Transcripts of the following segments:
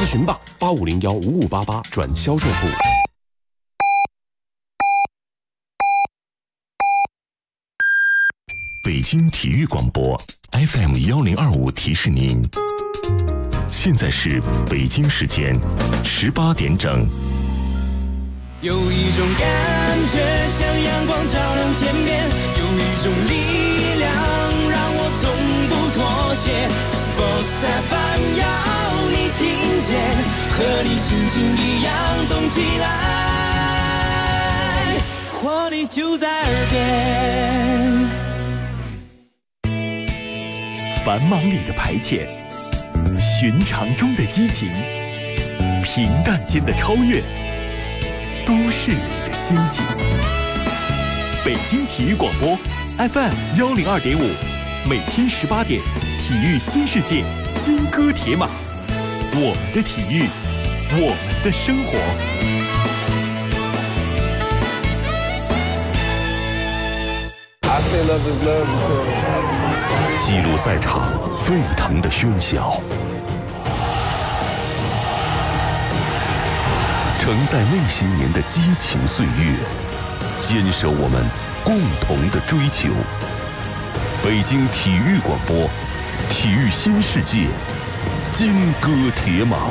咨询吧，85015588转销售部。 北京体育广播 FM1025提示您，现在是北京时间18点整。 有一种感觉像阳光照亮天边，有一种力量让我从不妥协。Sports FM 要你听见，和你心情一样动起来，活力就在耳边。 繁忙里的排遣，寻常中的激情，平淡间的超越，都市里的心情。北京体育广播 FM102.5，每天18点，体育新世界，金戈铁马，我们的体育，我们的生活。 记录赛场沸腾的喧嚣，承载那些年的激情岁月，坚守我们共同的追求。北京体育广播，体育新世界，金戈铁马。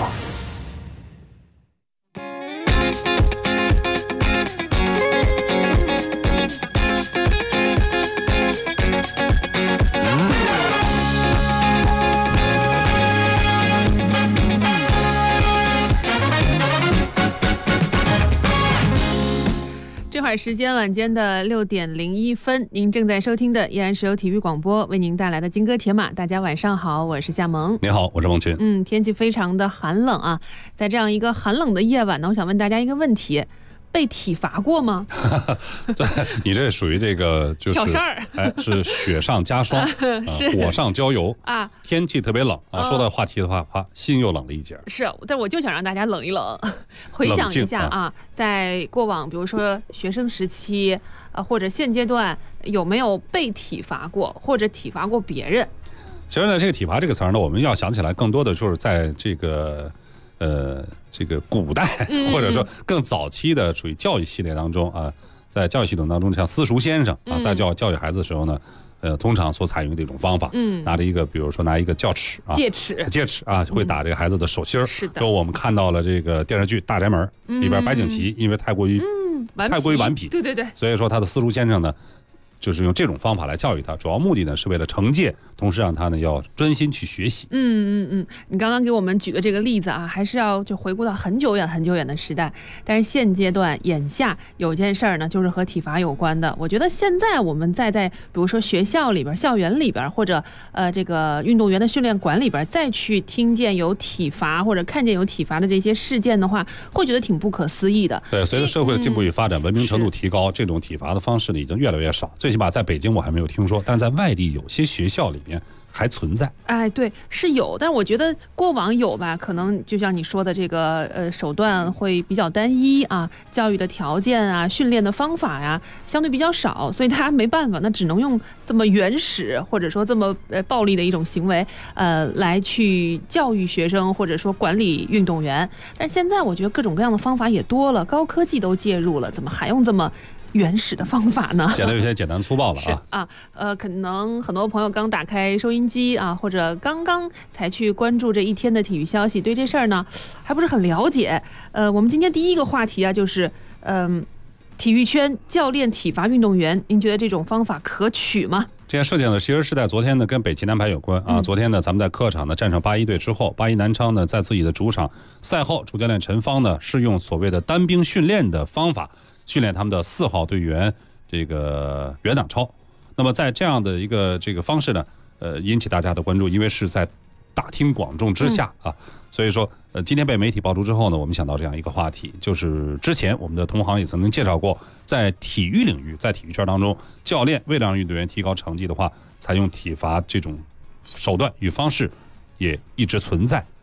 时间晚间的6点01分，您正在收听的依然是由体育广播为您带来的金戈铁马。大家晚上好，我是夏萌。 你好，我是孟群。 天气非常的寒冷啊，在这样一个寒冷的夜晚呢，我想问大家一个问题：被体罚过吗？ 对，你这属于这个就是挑事儿， 是雪上加霜，火上浇油啊！天气特别冷啊。说到话题的话，心又冷了一截。 是，但我就想让大家冷一冷，回想一下啊，在过往，比如说学生时期，或者现阶段，有没有被体罚过，或者体罚过别人？ 其实呢，这个体罚这个词儿呢，我们要想起来，更多的就是在这个古代，或者说更早期的属于教育系列当中啊，在教育系统当中，像私塾先生啊，在教育孩子的时候呢，通常所采用的一种方法，拿着一个，比如说拿一个教尺啊，戒尺啊，会打这个孩子的手心儿。是的。说我们看到了这个电视剧《大宅门》里边白景琦，因为太过于顽皮，对，所以说他的私塾先生呢，就是用这种方法来教育他，主要目的呢是为了惩戒，同时让他呢要专心去学习。 你刚刚给我们举的这个例子啊，还是要就回顾到很久远的时代。但是现阶段眼下有件事儿呢，就是和体罚有关的。我觉得现在我们在比如说学校里边、校园里边，或者这个运动员的训练馆里边，再去听见有体罚或者看见有体罚的这些事件的话，会觉得挺不可思议的。 对，随着社会的进步与发展，文明程度提高，这种体罚的方式呢已经越来越少。最起码在北京我还没有听说，但在外地有些学校里边还存在。 对，是有，但是我觉得过往有吧，可能就像你说的这个手段会比较单一啊，教育的条件啊，训练的方法呀，相对比较少，所以他没办法，那只能用这么原始或者说这么暴力的一种行为来去教育学生或者说管理运动员。但是现在我觉得各种各样的方法也多了，高科技都介入了，怎么还用这么原始的方法呢？ 显得有些简单粗暴了可能很多朋友刚打开收音机啊，或者刚刚才去关注这一天的体育消息，对这事儿呢还不是很了解。我们今天第一个话题啊，就是体育圈教练体罚运动员，您觉得这种方法可取吗？ 这件事情呢，其实是在昨天呢跟北齐南排有关啊。昨天呢，咱们在客场呢战胜81队之后，81南昌呢在自己的主场赛后，主教练陈芳呢是用所谓的单兵训练的方法训练他们的4号队员这个袁党超。那么在这样的一个这个方式呢，引起大家的关注，因为是在大庭广众之下啊，所以说今天被媒体爆出之后呢，我们想到这样一个话题，就是之前我们的同行也曾经介绍过，在体育领域，在体育圈当中，教练为了让运动员提高成绩的话，采用体罚这种手段与方式也一直存在。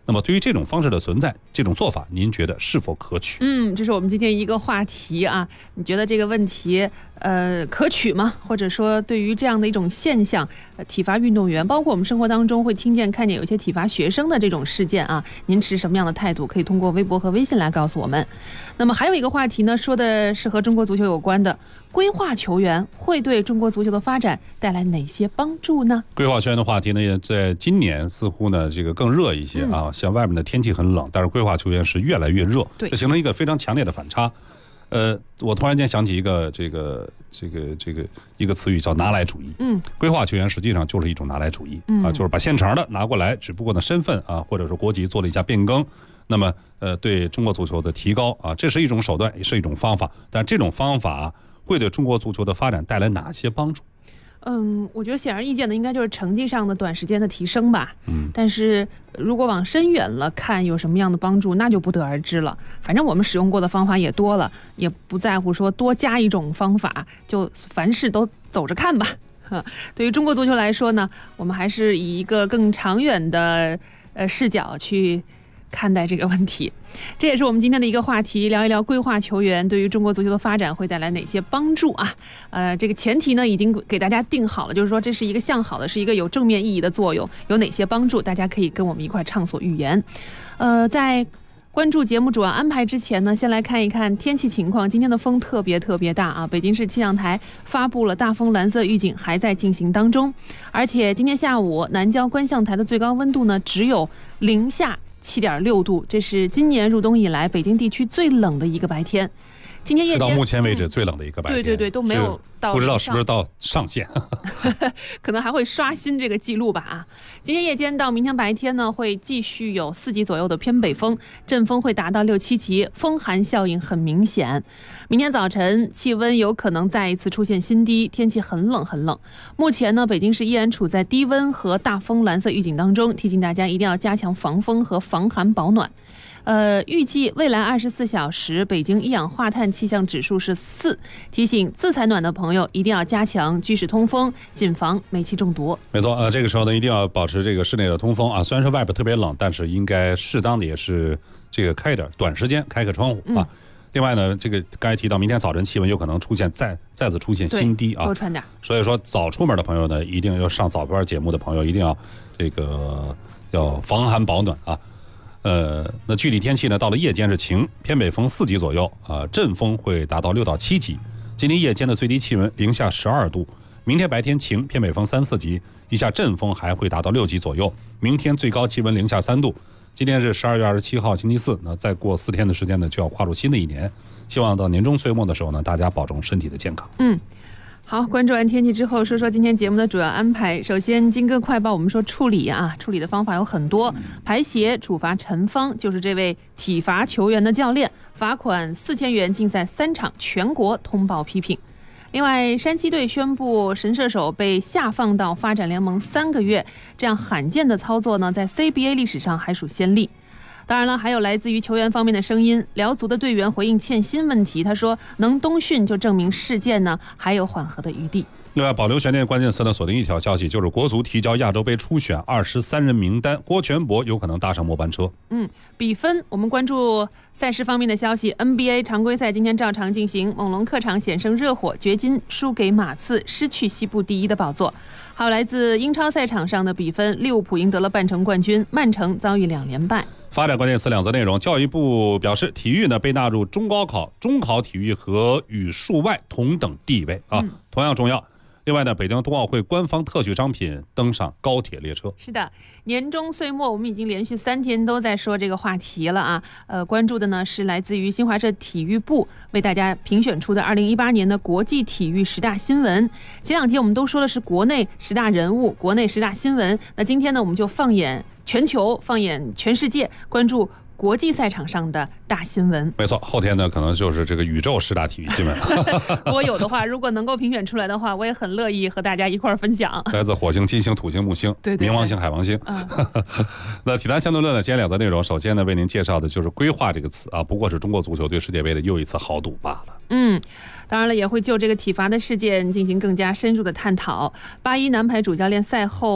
那么对于这种方式的存在，这种做法，您觉得是否可取？ 这是我们今天一个话题啊。你觉得这个问题可取吗？或者说对于这样的一种现象，体罚运动员，包括我们生活当中会看见有些体罚学生的这种事件啊，您持什么样的态度？可以通过微博和微信来告诉我们。那么还有一个话题呢，说的是和中国足球有关的，规划球员会对中国足球的发展带来哪些帮助呢？ 规划球员的话题呢，在今年似乎呢这个更热一些啊。像外面的天气很冷，但是规划球员是越来越热， 对， 这形成一个非常强烈的反差。我突然间想起一个一个词语叫拿来主义。规划球员实际上就是一种拿来主义啊，就是把现成的拿过来，只不过呢身份啊或者说国籍做了一下变更。那么对中国足球的提高啊，这是一种手段，也是一种方法。但这种方法会对中国足球的发展带来哪些帮助？ 我觉得显而易见的应该就是成绩上的短时间的提升吧。但是如果往深远了看有什么样的帮助，那就不得而知了。反正我们使用过的方法也多了，也不在乎说多加一种方法，就凡事都走着看吧。对于中国足球来说呢，我们还是以一个更长远的视角去看待这个问题。这也是我们今天的一个话题，聊一聊规划球员对于中国足球的发展会带来哪些帮助啊？这个前提呢已经给大家定好了，就是说这是一个向好的，是一个有正面意义的作用，有哪些帮助，大家可以跟我们一块畅所欲言。在关注节目主要安排之前呢，先来看一看天气情况。今天的风特别大啊！北京市气象台发布了大风蓝色预警，还在进行当中。而且今天下午南郊观象台的最高温度呢，只有零下7.6度，这是今年入冬以来北京地区最冷的一个白天。今天夜间是到目前为止最冷的一个白天， 对，都没有到， 不知道是不是到上限， 可能还会刷新这个记录吧啊！今天夜间到明天白天呢，会继续有4级左右的偏北风，阵风会达到6、7级，风寒效应很明显。明天早晨气温有可能再一次出现新低，天气很冷。目前呢，北京市依然处在低温和大风蓝色预警当中，提醒大家一定要加强防风和防寒保暖。预计未来24小时北京一氧化碳气象指数是4，提醒自采暖的朋友一定要加强居室通风，谨防煤气中毒。 没错，这个时候呢一定要保持这个室内的通风啊，虽然说外边特别冷，但是应该适当的也是这个开一点，短时间开个窗户啊。另外呢，这个刚才提到明天早晨气温有可能出现再次出现新低啊， 多穿点。 所以说早出门的朋友呢，一定要上早班节目的朋友一定要要防寒保暖啊。那具体天气呢，到了夜间是晴，偏北风4级左右啊，阵风会达到6到7级。今天夜间的最低气温零下12度，明天白天晴，偏北风3、4级，一下阵风还会达到6级左右。明天最高气温零下3度。今天是12月27号星期四，那再过4天的时间呢，就要跨入新的一年。希望到年终岁末的时候呢，大家保重身体的健康。 好，关注完天气之后，说说今天节目的主要安排。首先，金哥快报，我们说处理的方法有很多。排协处罚陈芳，就是这位体罚球员的教练，罚款4000元，禁赛3场，全国通报批评。另外，山西队宣布神射手被下放到发展联盟3个月，这样罕见的操作呢，在 CBA 历史上还属先例。当然了，还有来自于球员方面的声音。辽足的队员回应欠薪问题，他说：“能冬训就证明事件呢还有缓和的余地。” 另外，保留悬念关键词呢，锁定一条消息，就是国足提交亚洲杯初选23人名单，郭全博有可能搭上末班车。 比分，我们关注赛事方面的消息。NBA 常规赛今天照常进行，猛龙客场险胜热火，掘金输给马刺，失去西部第1的宝座。还有来自英超赛场上的比分，利物浦赢得了半程冠军，曼城遭遇2连败。 发展关键词2则内容，教育部表示，体育呢被纳入中高考、中考体育和语数外同等地位啊，同样重要。另外呢，北京冬奥会官方特许商品登上高铁列车。 是的，年终岁末，我们已经连续3天都在说这个话题了啊。关注的呢是来自于新华社体育部为大家评选出的2018年的国际体育10大新闻。前2天我们都说的是国内10大人物、国内10大新闻，那今天呢，我们就放眼全球，放眼全世界，关注国际赛场上的大新闻。 没错，后天呢可能就是这个宇宙10大体育新闻。 如果有的话，如果能够评选出来的话，我也很乐意和大家一块儿分享。 来自火星、金星、土星、木星、冥王星、海王星。那体坛相对论呢，今天2则内容。首先呢，为您介绍的就是规划这个词啊，不过是中国足球对世界杯的又一次豪赌罢了。 当然了，也会就这个体罚的事件进行更加深入的探讨。81男排主教练赛后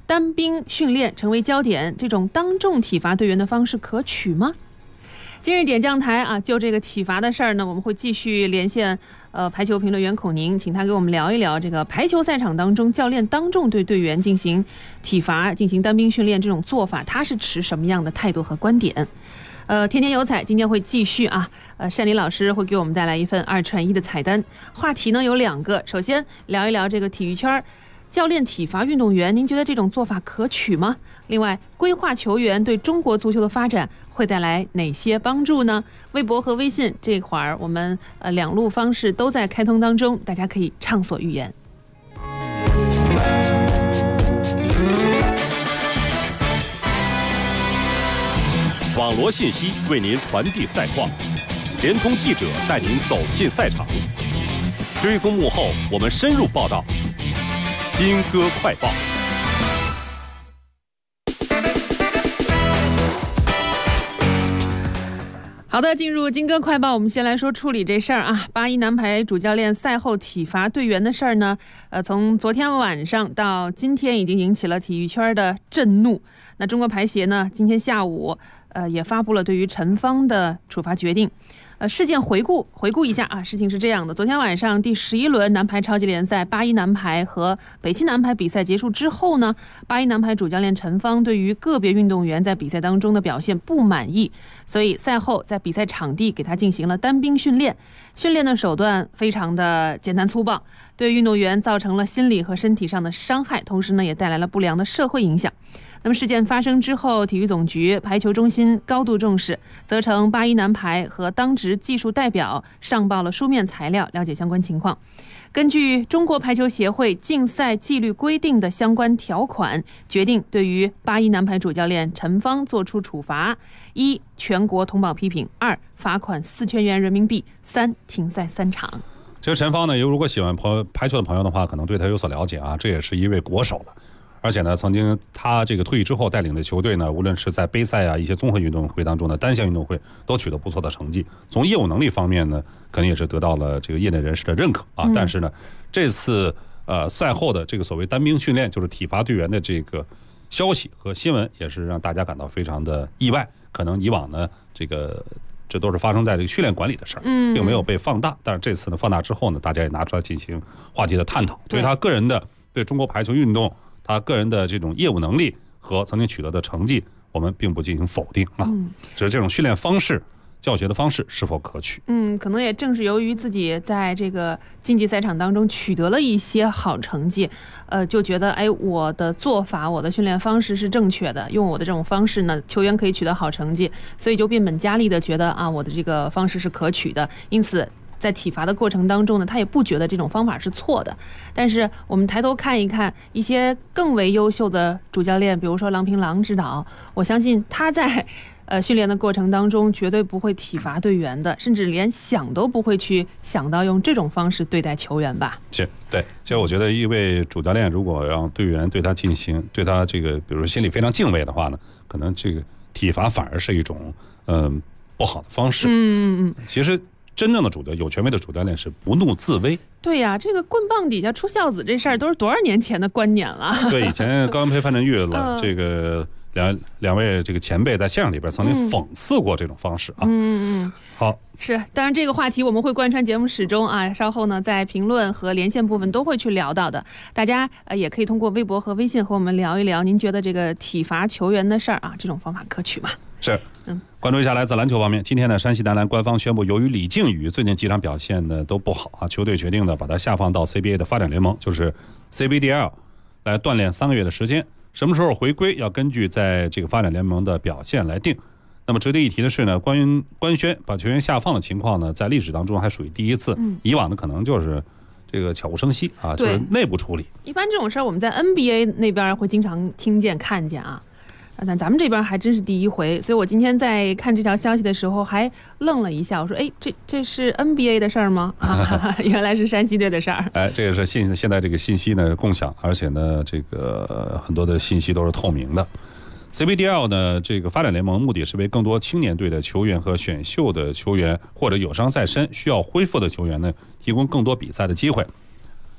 单兵训练成为焦点，这种当众体罚队员的方式可取吗？今日点将台啊，就这个体罚的事儿呢，我们会继续连线排球评论员孔宁，请他给我们聊一聊这个排球赛场当中教练当众对队员进行体罚、进行单兵训练这种做法，他是持什么样的态度和观点？天天有彩今天会继续啊，单林老师会给我们带来一份2串1的彩单，话题呢有2个，首先聊一聊这个体育圈教练体罚运动员，您觉得这种做法可取吗？另外，规划球员对中国足球的发展会带来哪些帮助呢？微博和微信这会儿我们2路方式都在开通当中，大家可以畅所欲言。 网罗信息为您传递赛况，联通记者带您走进赛场，追踪幕后我们深入报道。金歌快报。 好的，进入金歌快报，我们先来说处理这事儿啊。81男排主教练赛后体罚队员的事儿呢，从昨天晚上到今天已经引起了体育圈的震怒。那中国排协呢，今天下午也发布了对于陈芳的处罚决定。事件回顾一下啊，事情是这样的：昨天晚上第11轮男排超级联赛，81男排和北汽男排比赛结束之后呢，81男排主教练陈芳对于个别运动员在比赛当中的表现不满意，所以赛后在比赛场地给他进行了单兵训练。训练的手段非常的简单粗暴，对运动员造成了心理和身体上的伤害，同时呢也带来了不良的社会影响。那么事件发生之后，体育总局排球中心高度重视，责成81男排和当值技术代表上报了书面材料，了解相关情况。根据中国排球协会竞赛纪律规定的相关条款，决定对于81男排主教练陈芳作出处罚：1、全国通报批评；2、罚款4000元人民币；3、停赛3场。 其实陈芳呢，如果喜欢排球的朋友的话，可能对他有所了解啊，这也是一位国手了。而且呢，曾经他这个退役之后带领的球队呢，无论是在杯赛啊、一些综合运动会当中的单项运动会，都取得不错的成绩。从业务能力方面呢，肯定也是得到了这个业内人士的认可啊。但是呢，这次赛后的这个所谓单兵训练，就是体罚队员的这个消息和新闻，也是让大家感到非常的意外。可能以往呢，这都是发生在这个训练管理的事儿，并没有被放大。但是这次呢，放大之后呢，大家也拿出来进行话题的探讨，对他个人的对中国排球运动。他个人的这种业务能力和曾经取得的成绩，我们并不进行否定啊。只是这种训练方式、教学的方式是否可取？ 可能也正是由于自己在这个竞技赛场当中取得了一些好成绩，就觉得我的做法、我的训练方式是正确的，用我的这种方式呢，球员可以取得好成绩，所以就变本加厉的觉得啊，我的这个方式是可取的，因此。在体罚的过程当中呢，他也不觉得这种方法是错的。但是我们抬头看一看一些更为优秀的主教练，比如说郎平郎指导，我相信他在训练的过程当中绝对不会体罚队员的，甚至连想都不会去想到用这种方式对待球员吧。 对，其实我觉得一位主教练如果让队员对他这个比如说心里非常敬畏的话呢，可能这个体罚反而是一种不好的方式。其实真正的有权威的主教练是不怒自威。 对呀，这个棍棒底下出孝子这事儿都是多少年前的观念了。 对，以前高文培、范振钰这个两位这个前辈在相声里边曾经讽刺过这种方式啊。好， 是，当然这个话题我们会贯穿节目始终啊，稍后呢在评论和连线部分都会去聊到的。大家也可以通过微博和微信和我们聊一聊，您觉得这个体罚球员的事儿啊，这种方法可取吗？ 是，关注一下来自篮球方面。今天呢，山西男篮官方宣布，由于李靖宇最近几场表现呢都不好啊，球队决定呢把他下放到 CBA 的发展联盟，就是 CBDL 来锻炼3个月的时间。什么时候回归，要根据在这个发展联盟的表现来定。那么值得一提的是呢，官宣把球员下放的情况呢，在历史当中还属于第一次。以往的可能就是这个悄无声息啊，就是内部处理。 一般这种事儿我们在 NBA 那边会经常听见看见啊。但咱们这边还真是第一回，所以我今天在看这条消息的时候还愣了一下，我说这是 NBA 的事儿吗？原来是山西队的事儿。 这个是现在这个信息呢共享，而且呢这个很多的信息都是透明的。CBDL 呢这个发展联盟目的是为更多青年队的球员和选秀的球员或者有伤在身需要恢复的球员呢提供更多比赛的机会。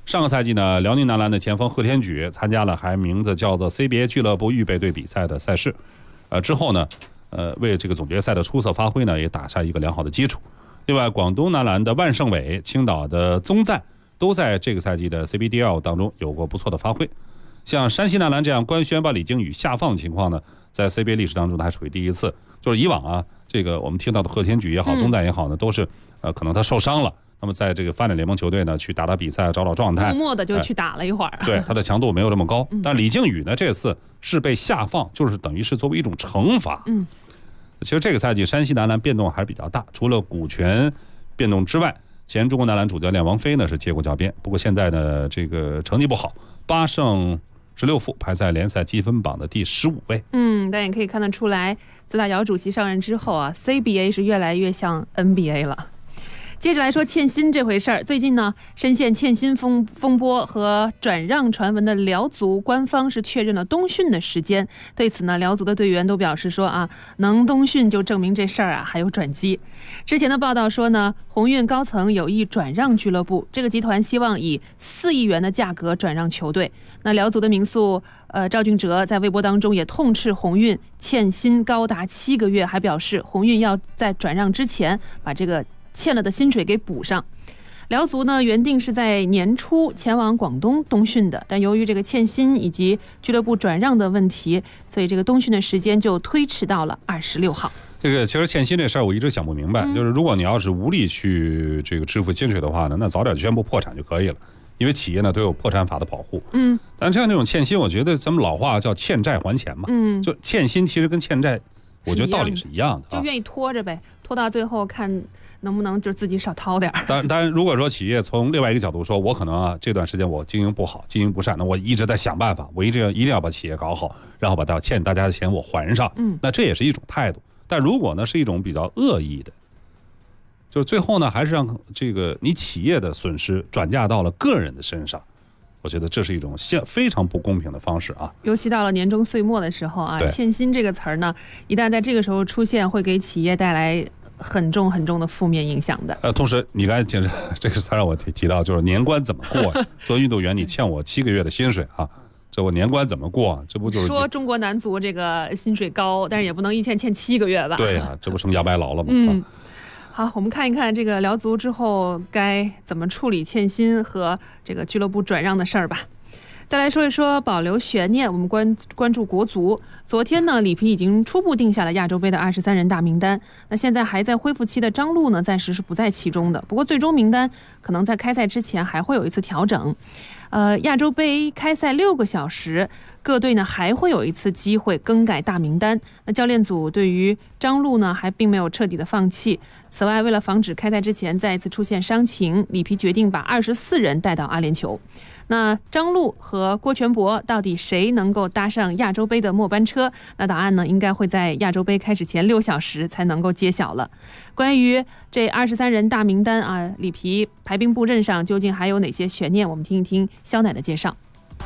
上个赛季呢，辽宁男篮的前锋贺天举参加了还名字叫做 CBA 俱乐部预备队比赛的赛事，之后呢，为这个总决赛的出色发挥呢，也打下一个良好的基础。另外，广东男篮的万胜伟、青岛的宗赞都在这个赛季的 CBDL 当中有过不错的发挥。像山西男篮这样官宣把李靖宇下放的情况呢，在 CBA 历史当中还属于第一次。就是以往啊，这个我们听到的贺天举也好，宗赞也好呢，都是可能他受伤了。那么在这个发展联盟球队呢，去打打比赛，找找状态， 默默的就去打了一会儿。 对，他的强度没有这么高。但李靖宇呢，这次是被下放，就是等于是作为一种惩罚。其实这个赛季山西男篮变动还是比较大，除了股权变动之外，前中国男篮主教练王菲呢是接过教鞭，不过现在呢这个成绩不好，8胜16负，排在联赛积分榜的第15位。 但也可以看得出来，自打姚主席上任之后啊 ，CBA 是越来越像 NBA 了。接着来说欠薪这回事儿，最近呢，深陷欠薪风波和转让传闻的辽足官方是确认了冬训的时间。对此呢，辽足的队员都表示说啊，能冬训就证明这事儿啊还有转机。之前的报道说呢，宏运高层有意转让俱乐部，这个集团希望以4亿元的价格转让球队。那辽足的名宿赵俊哲在微博当中也痛斥宏运欠薪高达7个月，还表示宏运要在转让之前把这个欠了的薪水给补上。辽足呢原定是在年初前往广东冬训的，但由于这个欠薪以及俱乐部转让的问题，所以这个冬训的时间就推迟到了26号。 这个其实欠薪这事儿我一直想不明白，就是如果你要是无力去这个支付薪水的话呢，那早点宣布破产就可以了，因为企业呢都有破产法的保护。但像这种欠薪，我觉得咱们老话叫欠债还钱嘛。就欠薪其实跟欠债，我觉得道理是一样的， 就愿意拖着呗，拖到最后看能不能就自己少掏点儿。 当然，如果说企业从另外一个角度说，我可能这段时间我经营不好，经营不善，那我一直在想办法，我一定要把企业搞好，然后把欠大家的钱我还上。那这也是一种态度。但如果呢是一种比较恶意的，就是最后呢还是让这个你企业的损失转嫁到了个人的身上，我觉得这是一种非常不公平的方式啊。 尤其到了年终岁末的时候啊，欠薪这个词儿呢，一旦在这个时候出现，会给企业带来很重的负面影响的。 同时你刚才讲这个词让我提到，就是年关怎么过？作为运动员，你欠我7个月的薪水啊，这我年关怎么过？这不就是说中国男足这个薪水高，但是也不能一欠7个月吧？ 对啊，这不成哑巴劳了吗？ 好，我们看一看这个辽足之后该怎么处理欠薪和这个俱乐部转让的事儿吧。再来说一说保留悬念，我们关注国足。昨天呢，里皮已经初步定下了亚洲杯的23人大名单。那现在还在恢复期的张路呢，暂时是不在其中的。不过最终名单可能在开赛之前还会有一次调整。亚洲杯开赛6个小时，各队呢还会有一次机会更改大名单。那教练组对于张路呢还并没有彻底的放弃。此外，为了防止开赛之前再一次出现伤情，里皮决定把24人带到阿联酋。那张路和郭全博到底谁能够搭上亚洲杯的末班车？那答案呢，应该会在亚洲杯开始前6小时才能够揭晓了。关于这23人大名单啊，里皮排兵布阵上究竟还有哪些悬念？我们听一听肖乃的介绍。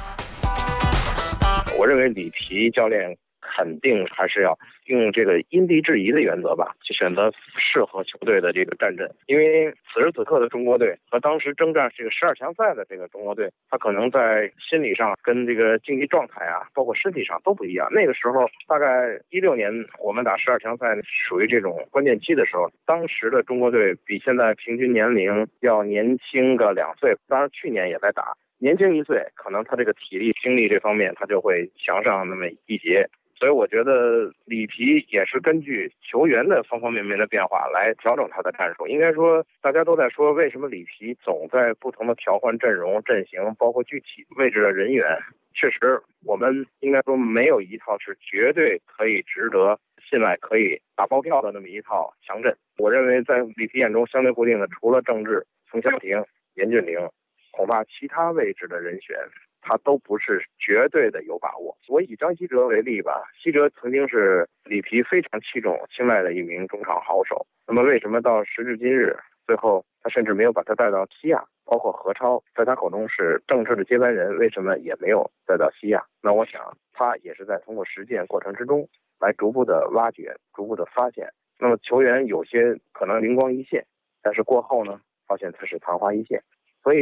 我认为里皮教练肯定还是要用这个因地制宜的原则吧，去选择适合球队的这个战阵。因为此时此刻的中国队和当时征战这个12强赛的这个中国队，他可能在心理上跟这个竞技状态啊，包括身体上都不一样。那个时候大概16年我们打12强赛属于这种关键期的时候，当时的中国队比现在平均年龄要年轻个2岁，当然去年也在打。年轻1岁，可能他这个体力精力这方面他就会强上那么一截。所以我觉得里皮也是根据球员的方方面面的变化来调整他的战术。应该说大家都在说为什么里皮总在不同的调换阵容阵型，包括具体位置的人员。确实我们应该说没有一套是绝对可以值得信赖可以打包票的那么一套强阵。我认为在里皮眼中相对固定的除了郑智、冯潇霆、严俊凌，恐怕其他位置的人选他都不是绝对的有把握。我以张稀哲为例吧，稀哲曾经是里皮非常青睐的一名中场好手。那么为什么到时至今日，最后他甚至没有把他带到西亚？包括何超在他口中是正式的接班人，为什么也没有带到西亚？那我想他也是在通过实践过程之中来逐步的挖掘，逐步的发现。那么球员有些可能灵光一现，但是过后呢，发现他是昙花一现。所以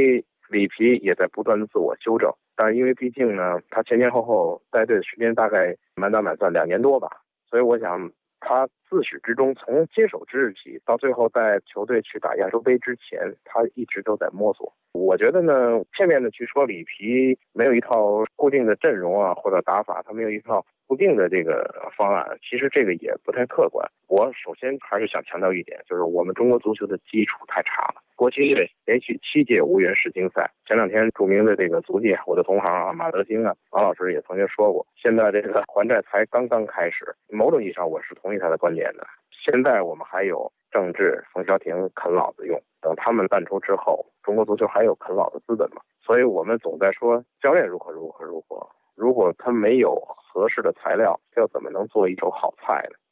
里皮也在不断的自我修正，但是因为毕竟呢，他前前后后带队的时间大概满打满算2年多吧，所以我想他自始至终，从接手之日起到最后带球队去打亚洲杯之前，他一直都在摸索。我觉得呢，片面的去说里皮没有一套固定的阵容啊，或者打法，他没有一套固定的这个方案，其实这个也不太客观。我首先还是想强调一点，就是我们中国足球的基础太差了。国青队连续7届无缘世青赛，前2天著名的这个足界，我的同行啊马德兴啊王老师也曾经说过，现在这个还债才刚刚开始。某种意义上我是同意他的观点的。现在我们还有郑智、冯潇霆啃老子用，等他们淡出之后，中国足球还有啃老的资本吗？所以我们总在说教练如何，如果他没有合适的材料，要怎么能做一手好菜呢？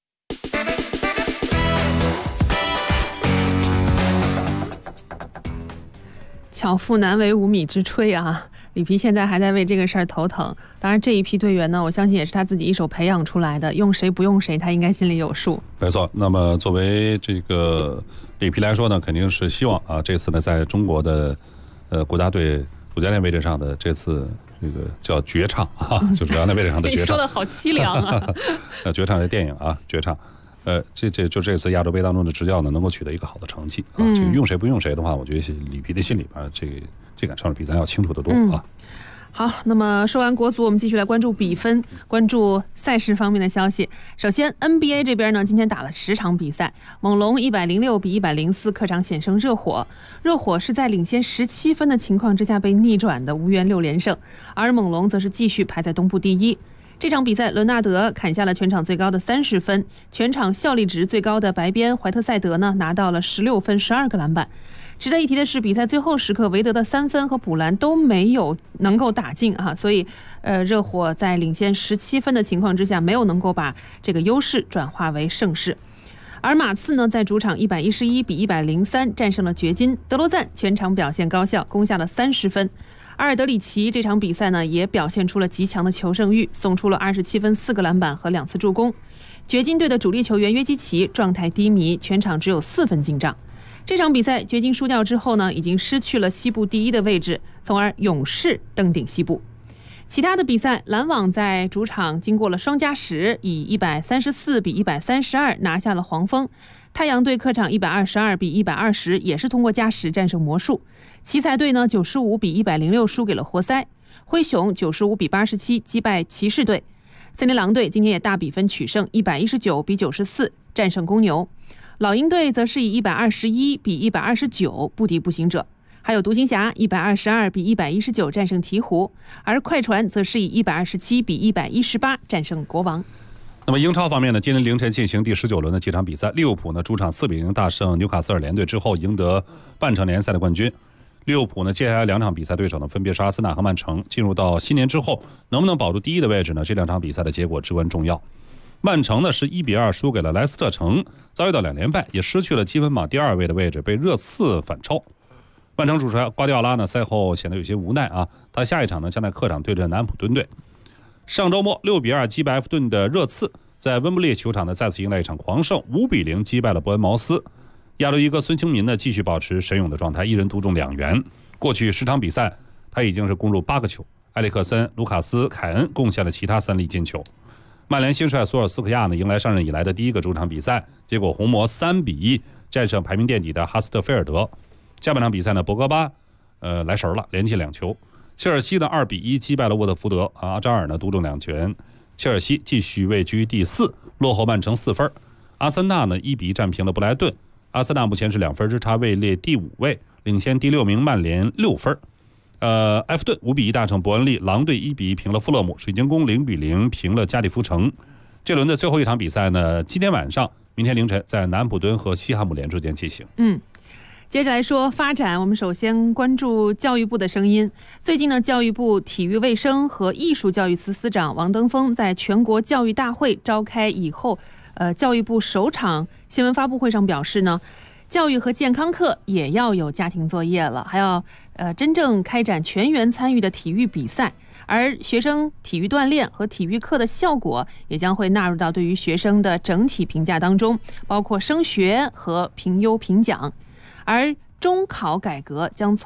巧妇难为无米之炊啊！里皮现在还在为这个事儿头疼。当然，这一批队员呢，我相信也是他自己一手培养出来的，用谁不用谁，他应该心里有数。 没错。那么作为这个里皮来说呢，肯定是希望啊，这次呢，在中国的国家队主教练位置上的这次这个叫绝唱啊，就主教练位置上的绝唱。 你说的好凄凉啊！ 绝唱这电影啊，绝唱。这次亚洲杯当中的执教呢，能够取得一个好的成绩啊。这个用谁不用谁的话，我觉得里皮的心里边这杆秤比咱要清楚得多啊。 好，那么说完国足，我们继续来关注比分，关注赛事方面的消息。首先 NBA 这边呢，今天打了10场比赛，猛龙106比104客场险胜热火，热火是在领先17分的情况之下被逆转的无缘6连胜，而猛龙则是继续排在东部第一。这场比赛，伦纳德砍下了全场最高的30分，全场效力值最高的白边怀特塞德呢拿到了16分12个篮板。值得一提的是，比赛最后时刻，韦德的3分和补篮都没有能够打进啊，所以热火在领先17分的情况之下，没有能够把这个优势转化为胜势。而马刺呢，在主场111比103战胜了掘金，德罗赞全场表现高效，攻下了30分。阿尔德里奇这场比赛呢，也表现出了极强的求胜欲，送出了27分4个篮板和2次助攻。掘金队的主力球员约基奇状态低迷，全场只有4分进账。这场比赛掘金输掉之后呢，已经失去了西部第一的位置，从而勇士登顶西部。其他的比赛，篮网在主场经过了双加时，以134比132拿下了黄蜂。太阳队客场122比120，也是通过加时战胜魔术。奇才队呢95比106输给了活塞。灰熊95比87击败骑士队。森林狼队今天也大比分取胜，119比94战胜公牛。老鹰队则是以121比129不敌步行者。还有独行侠122比119战胜鹈鹕，而快船则是以127比118战胜国王。 那么英超方面呢，今天凌晨进行第19轮的几场比赛，利物浦呢主场4比0大胜纽卡斯尔联队之后，赢得半程联赛的冠军。利物浦呢接下来2场比赛对手呢分别是阿森纳和曼城，进入到新年之后能不能保住第一的位置呢？这2场比赛的结果至关重要。曼城呢是1比2输给了莱斯特城，遭遇到2连败，也失去了积分榜第2位的位置，被热刺反超。曼城主帅瓜迪奥拉呢赛后显得有些无奈啊，他下一场呢将在客场对阵南普敦队。上周末6比2击败埃弗顿的热刺，在温布利球场呢再次迎来一场狂胜，5比0击败了伯恩茅斯。亚洲一哥孙兴民呢继续保持神勇的状态，一人独中2元。过去10场比赛他已经是攻入8个球，埃里克森、卢卡斯、凯恩贡献了其他3粒进球。曼联新帅索尔斯克亚呢迎来上任以来的第一个主场比赛，结果红魔3比1战胜排名垫底的哈斯特菲尔德。下半场比赛呢，博格巴来神了，连进2球。切尔西呢2比1击败了沃特福德，阿扎尔呢独中2拳。切尔西继续位居第4，落后曼城4分。阿森纳呢1比1战平了布莱顿，阿森纳目前是2分之差位列第5位，领先第6名曼联6分。埃弗顿5比1大胜伯恩利，狼队1比1平了富勒姆，水晶宫0比0平了加利福城。这轮的最后一场比赛呢，今天晚上、明天凌晨在南普敦和西汉姆联之间进行。 接着来说发展，我们首先关注教育部的声音。最近呢，教育部体育卫生和艺术教育司司长王登峰在全国教育大会召开以后，教育部首场新闻发布会上表示呢，教育和健康课也要有家庭作业了，还要真正开展全员参与的体育比赛，而学生体育锻炼和体育课的效果也将会纳入到对于学生的整体评价当中，包括升学和评优评奖。而中考改革将从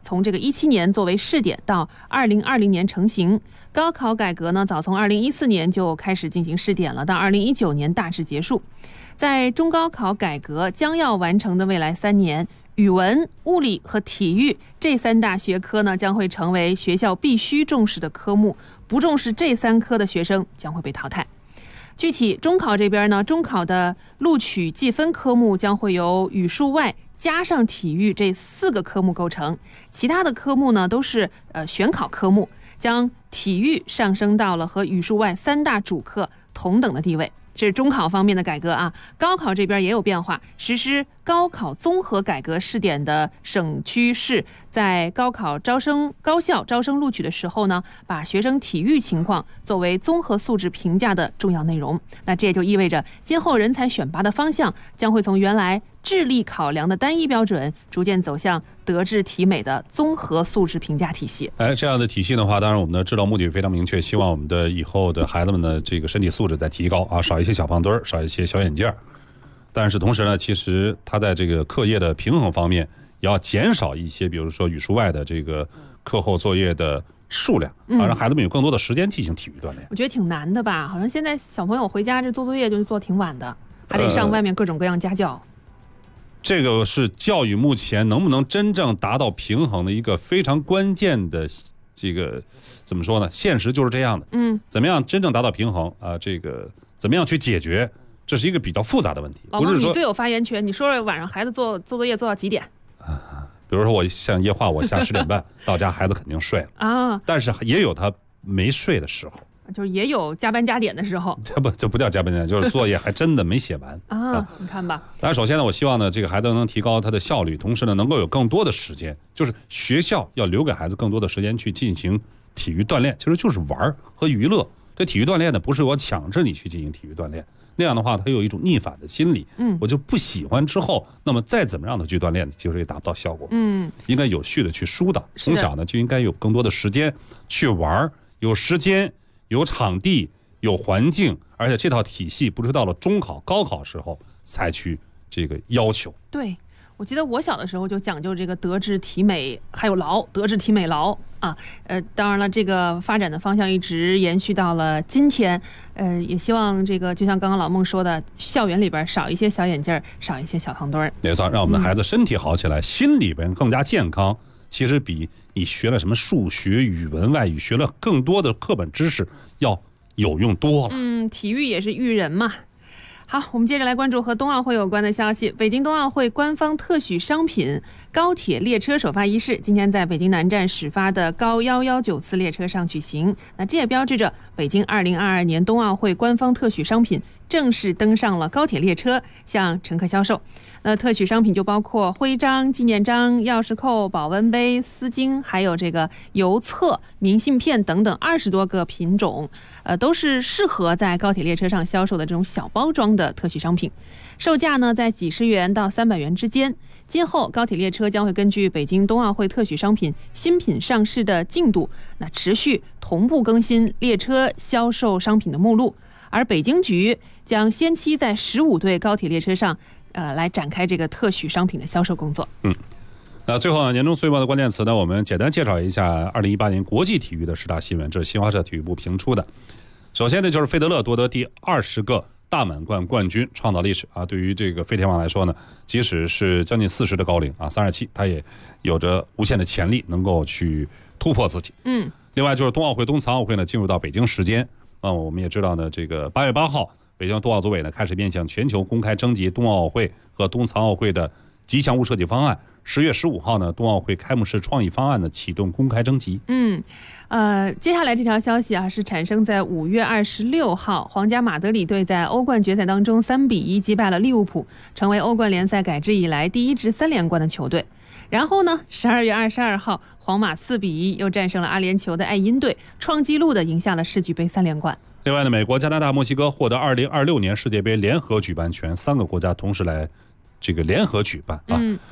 从这个17年作为试点，到2020年成型。高考改革呢，早从2014年就开始进行试点了，到2019年大致结束。在中高考改革将要完成的未来3年，语文、物理和体育这3大学科呢，将会成为学校必须重视的科目，不重视这3科的学生将会被淘汰。具体中考这边呢，中考的录取计分科目将会由语数外加上体育这4个科目构成，其他的科目呢都是选考科目，将体育上升到了和语数外3大主课同等的地位。这是中考方面的改革啊。高考这边也有变化，实施高考综合改革试点的省区市，在高校招生录取的时候呢，把学生体育情况作为综合素质评价的重要内容。那这也就意味着，今后人才选拔的方向将会从原来智力考量的单一标准，逐渐走向德智体美的综合素质评价体系。 这样的体系的话，当然我们的指导目的非常明确，希望我们的以后的孩子们的这个身体素质在提高啊，少一些小胖墩儿，少一些小眼镜儿。但是同时呢，其实他在这个课业的平衡方面，也要减少一些，比如说语数外的这个课后作业的数量啊，让孩子们有更多的时间进行体育锻炼。 我觉得挺难的吧？好像现在小朋友回家这做作业就做挺晚的，还得上外面各种各样家教。 这个是教育目前能不能真正达到平衡的一个非常关键的这个怎么说呢？现实就是这样的。怎么样真正达到平衡啊？这个怎么样去解决？这是一个比较复杂的问题。 老孟，你最有发言权，你说说晚上孩子做作业做到几点？ 比如说我像夜话，我下10点半到家，孩子肯定睡了啊，但是也有他没睡的时候。 就是也有加班加点的时候， 这不叫加班加点，就是作业还真的没写完啊！你看吧。 当然，首先呢，我希望呢，这个孩子能提高他的效率，同时呢，能够有更多的时间，就是学校要留给孩子更多的时间去进行体育锻炼，其实就是玩和娱乐。这体育锻炼呢，不是我强制你去进行体育锻炼，那样的话，他有一种逆反的心理。我就不喜欢之后，那么再怎么让他去锻炼，其实也达不到效果。应该有序的去疏导，从小呢就应该有更多的时间去玩，有时间。有场地，有环境，而且这套体系不是到了中考、高考时候才去这个要求。 对，我记得我小的时候就讲究这个德智体美，还有劳，德智体美劳啊。当然了，这个发展的方向一直延续到了今天。也希望这个就像刚刚老孟说的，校园里边少一些小眼镜，少一些小胖墩儿。 没错，让我们的孩子身体好起来，心里边更加健康。其实比你学了什么数学、语文、外语，学了更多的课本知识要有用多了。 体育也是育人嘛。好，我们接着来关注和冬奥会有关的消息。北京冬奥会官方特许商品高铁列车首发仪式今天在北京南站始发的高119次列车上举行。那这也标志着北京2022年冬奥会官方特许商品正式登上了高铁列车，向乘客销售。那特许商品就包括徽章、纪念章、钥匙扣、保温杯、丝巾，还有这个邮册、明信片等等20多个品种，都是适合在高铁列车上销售的这种小包装的特许商品。售价呢在几十元到300元之间。今后高铁列车将会根据北京冬奥会特许商品新品上市的进度，那持续同步更新列车销售商品的目录。而北京局将先期在15对高铁列车上来展开这个特许商品的销售工作。 那最后呢，年终岁末的关键词呢，我们简单介绍一下2018年国际体育的10大新闻，这是新华社体育部评出的。首先呢，就是费德勒夺得第20个大满贯冠军，创造历史啊！对于这个飞天王来说呢，即使是将近40的高龄啊，37，他也有着无限的潜力，能够去突破自己。另外就是冬奥会、冬残奥会呢，进入到北京时间。我们也知道呢，这个8月8号，北京冬奥组委呢开始面向全球公开征集冬奥会和冬残奥会的吉祥物设计方案。10月15号呢，冬奥会开幕式创意方案呢启动公开征集。 接下来这条消息啊，是产生在5月26号，皇家马德里队在欧冠决赛当中3-1击败了利物浦，成为欧冠联赛改制以来第1支3连冠的球队。然后呢，12月22号，皇马4-1又战胜了阿联酋的爱因队，创纪录的赢下了世俱杯3连冠。 另外呢，美国、加拿大、墨西哥获得2026年世界杯联合举办权，3个国家同时来这个联合举办啊。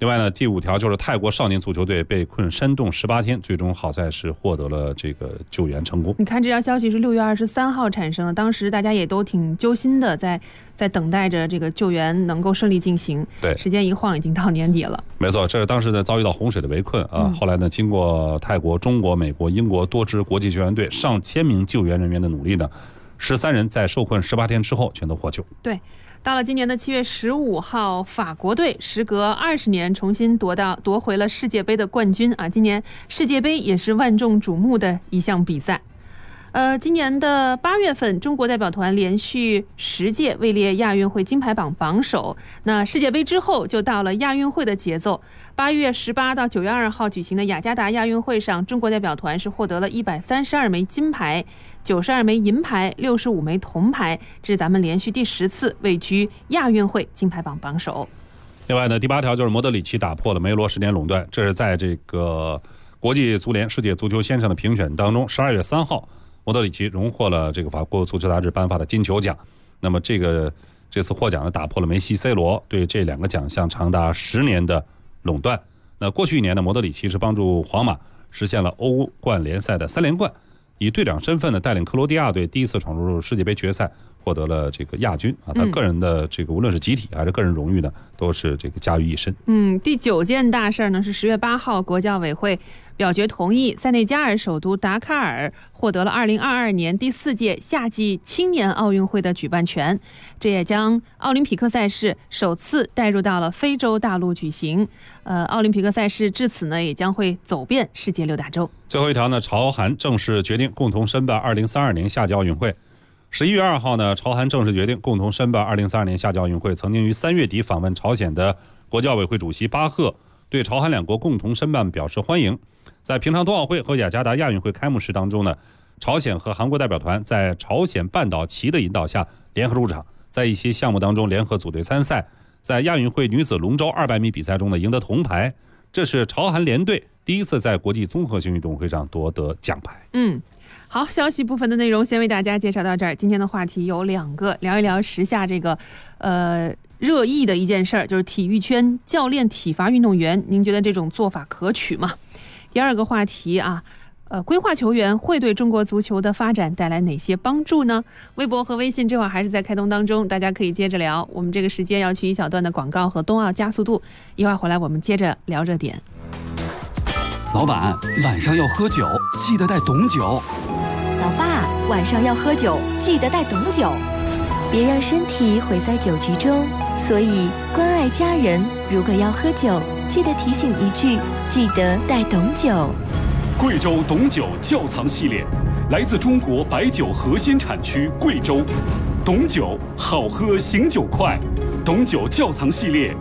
另外呢，第5条就是泰国少年足球队被困山洞18天，最终好在是获得了这个救援成功。 你看这条消息是6月23号产生的，当时大家也都挺揪心的，在等待着这个救援能够顺利进行。 对， 时间一晃已经到年底了。 没错，这是当时呢遭遇到洪水的围困啊。后来呢，经过泰国、中国、美国、英国多支国际救援队上千名救援人员的努力呢，13人在受困18天之后全都获救。 对。到了今年的7月15号，法国队时隔20年重新夺回了世界杯的冠军啊！今年世界杯也是万众瞩目的一项比赛。今年的8月份，中国代表团连续10届位列亚运会金牌榜榜首。那世界杯之后就到了亚运会的节奏。8月18到9月2号举行的雅加达亚运会上，中国代表团是获得了132枚金牌、92枚银牌、65枚铜牌，这是咱们连续第10次位居亚运会金牌榜榜首。 另外呢，第8条就是莫德里奇打破了梅罗10年垄断，这是在这个国际足联世界足球先生的评选当中，12月3号。莫德里奇荣获了这个法国足球杂志颁发的金球奖，那么这次获奖呢，打破了梅西、C 罗对这2个奖项长达10年的垄断。那过去1年呢，莫德里奇是帮助皇马实现了欧冠联赛的3连冠，以队长身份呢带领克罗地亚队第一次闯入世界杯决赛，获得了这个亚军啊。他个人的这个无论是集体还是个人荣誉呢，都是这个家喻一身。 第9件大事呢是10月8号，国教委会表决同意塞内加尔首都达喀尔获得了2022年第4届夏季青年奥运会的举办权，这也将奥林匹克赛事首次带入到了非洲大陆举行。奥林匹克赛事至此呢也将会走遍世界6大洲。 最后一条呢，朝韩正式决定共同申办2032年夏季奥运会。11月2号呢，朝韩正式决定共同申办2032年夏季奥运会。曾经于3月底访问朝鲜的国教委会主席巴赫对朝韩2国共同申办表示欢迎。在平昌冬奥会和雅加达亚运会开幕式当中呢，朝鲜和韩国代表团在朝鲜半岛旗的引导下联合入场，在一些项目当中联合组队参赛，在亚运会女子龙舟200米比赛中呢赢得铜牌，这是朝韩联队第一次在国际综合性运动会上夺得奖牌。 好，消息部分的内容先为大家介绍到这儿。今天的话题有2个，聊一聊时下这个热议的一件事儿，就是体育圈教练体罚运动员，您觉得这种做法可取吗？第2个话题啊，规划球员会对中国足球的发展带来哪些帮助呢？微博和微信这会儿还是在开通当中，大家可以接着聊。我们这个时间要去一小段的广告和冬奥加速度，一会儿回来我们接着聊热点。 老板，晚上要喝酒，记得带懂酒。 老爸，晚上要喝酒，记得带懂酒，别让身体毁在酒局中。所以关爱家人，如果要喝酒，记得提醒一句，记得带懂酒。 贵州懂酒窖藏系列，来自中国白酒核心产区贵州。懂酒好喝，醒酒快。懂酒窖藏系列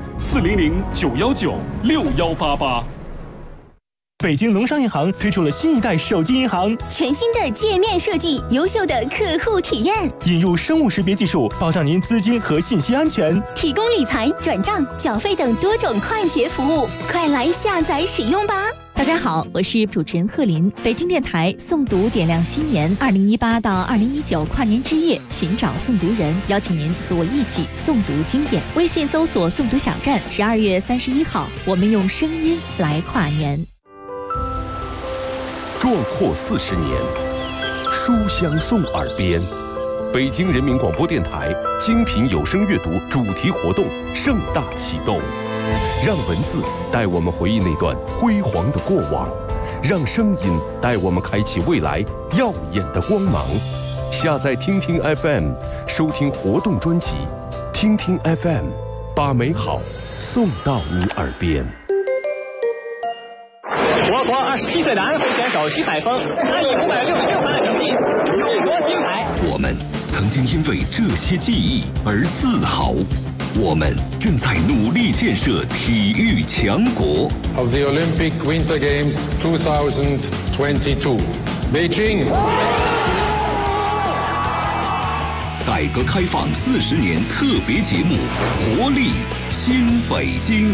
，400-919-6188。 北京农商银行推出了新一代手机银行， 全新的界面设计，优秀的客户体验， 引入生物识别技术，保障您资金和信息安全， 提供理财、转账、缴费等多种快捷服务，快来下载使用吧！ 大家好，我是主持人贺林。北京电台诵读点亮新年2018到2019跨年之夜，寻找诵读人，邀请您和我一起诵读经典。微信搜索诵读小站，12月31号，我们用声音来跨年。 壮阔40年，书香送耳边。北京人民广播电台精品有声阅读主题活动盛大启动，让文字带我们回忆那段辉煌的过往，让声音带我们开启未来耀眼的光芒。下载听听 FM， 收听活动专辑，听听 FM， 把美好送到你耳边。 我国27岁的安徽选手徐海峰，他以566分的成绩勇夺金牌。 我们曾经因为这些记忆而自豪，我们正在努力建设体育强国。 Of the Olympic Winter Games 2022, Beijing。 改革开放40年特别节目，活力新北京。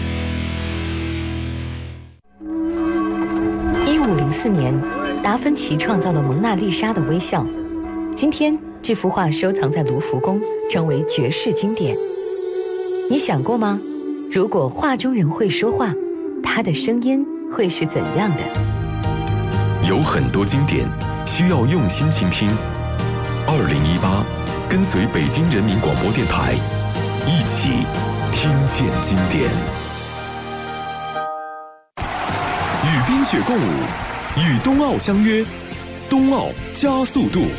1504年，达芬奇创造了蒙娜丽莎的微笑。今天，这幅画收藏在卢浮宫，成为绝世经典。你想过吗？ 如果画中人会说话，他的声音会是怎样的？ 有很多经典需要用心倾听。2018，跟随北京人民广播电台，一起听见经典。与冰雪共舞，与冬奥相约，冬奥加速度。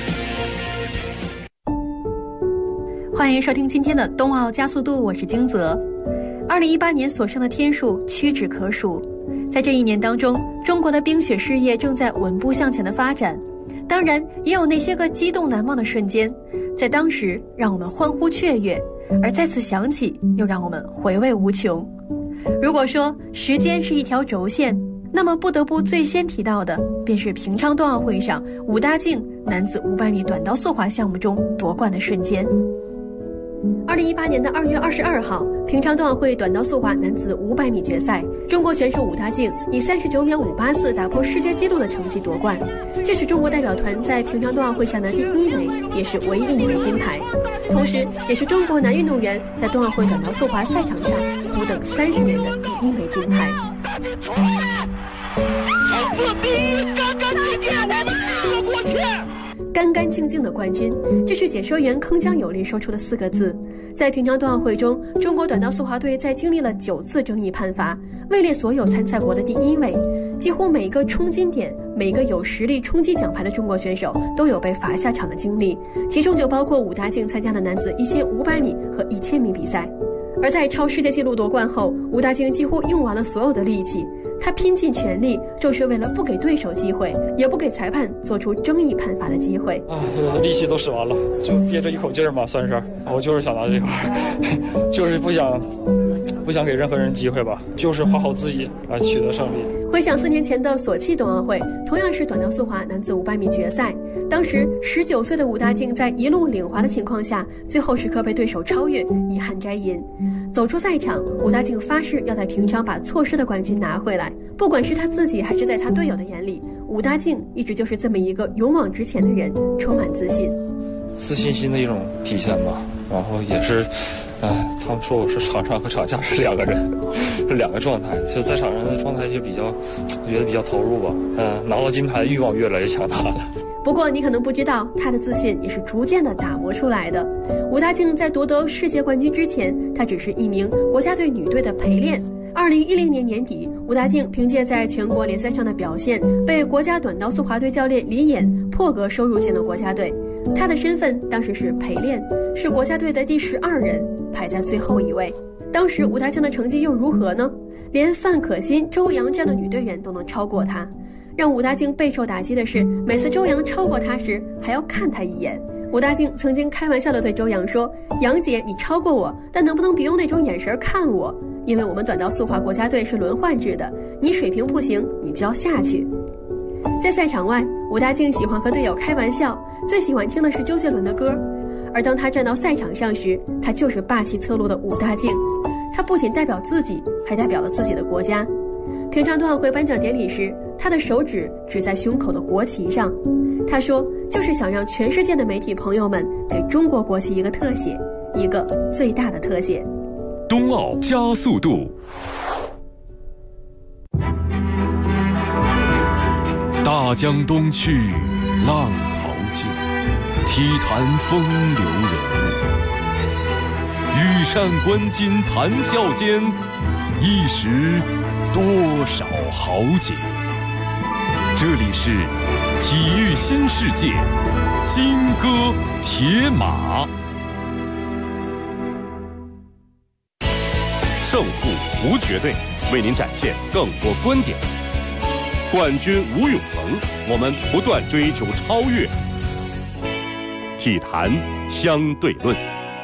欢迎收听今天的冬奥加速度，我是金泽。2018年所剩的天数屈指可数，在这一年当中，中国的冰雪事业正在稳步向前的发展。当然，也有那些个激动难忘的瞬间，在当时让我们欢呼雀跃，而再次想起，又让我们回味无穷。如果说时间是一条轴线，那么不得不最先提到的，便是平昌冬奥会上武大靖男子500米短道速滑项目中夺冠的瞬间。2018年的2月22号，平昌冬奥会短道速滑男子500米决赛，中国选手武大靖以39秒584打破世界纪录的成绩夺冠，这是中国代表团在平昌冬奥会上的第1枚，也是唯一1枚金牌，同时也是中国男运动员在冬奥会短道速滑赛场上苦等30年的第1枚金牌。 这次第一，干干净净，我们4个国旗。 干干净净的冠军，这是解说员铿锵有力说出的4个字。在平昌冬奥会中，中国短道速滑队在经历了9次争议判罚，位列所有参赛国的第1位。几乎每个冲金点，每个有实力冲击奖牌的中国选手都有被罚下场的经历，其中就包括武大靖参加的男子1500米和1000米比赛。而在超世界纪录夺冠后，武大靖几乎用完了所有的力气，他拼尽全力，就是为了不给对手机会，也不给裁判做出争议判罚的机会。 力气都使完了，就憋着一口劲儿嘛，算是。我就是想拿这块，就是不想给任何人机会吧，就是滑好自己来取得胜利。 回想4年前的索契冬奥会，同样是短道速滑男子500米决赛，当时19岁的武大靖在一路领滑的情况下，最后时刻被对手超越，遗憾摘银。走出赛场，武大靖发誓要在平昌把错失的冠军拿回来。不管是他自己还是在他队友的眼里，武大靖一直就是这么一个勇往直前的人，充满自信。 自信心的一种体现吧，然后也是。他们说我是场上和场下是2个人，是2个状态。就在场上的状态就觉得比较投入吧。拿到金牌的欲望越来越强大了。 不过你可能不知道，他的自信也是逐渐的打磨出来的。武大靖在夺得世界冠军之前，他只是一名国家队女队的陪练。2010年年底，武大靖凭借在全国联赛上的表现，被国家短道速滑队教练李岩破格收入进了国家队。他的身份当时是陪练，是国家队的第12人，排在最后一位。当时武大靖的成绩又如何呢？连范可新、周洋这样的女队员都能超过他。让武大靖备受打击的是，每次周洋超过他时，还要看他一眼。武大靖曾经开玩笑地对周洋说：“杨姐，你超过我，但能不能别用那种眼神看我？因为我们短道速滑国家队是轮换制的，你水平不行，你就要下去。”在赛场外，武大靖喜欢和队友开玩笑，最喜欢听的是周杰伦的歌。而当他站到赛场上时，他就是霸气侧漏的武大靖。他不仅代表自己，还代表了自己的国家。平昌冬奥会颁奖典礼时，他的手指指在胸口的国旗上。他说，就是想让全世界的媒体朋友们给中国国旗一个特写，一个最大的特写。 冬奥加速度。大江东去，浪淘尽，体坛风流人物。羽扇纶巾谈笑间，一时多少豪杰。这里是体育新世界，金戈铁马。 胜负无绝对，为您展现更多观点。冠军无永恒，我们不断追求超越。体坛相对论。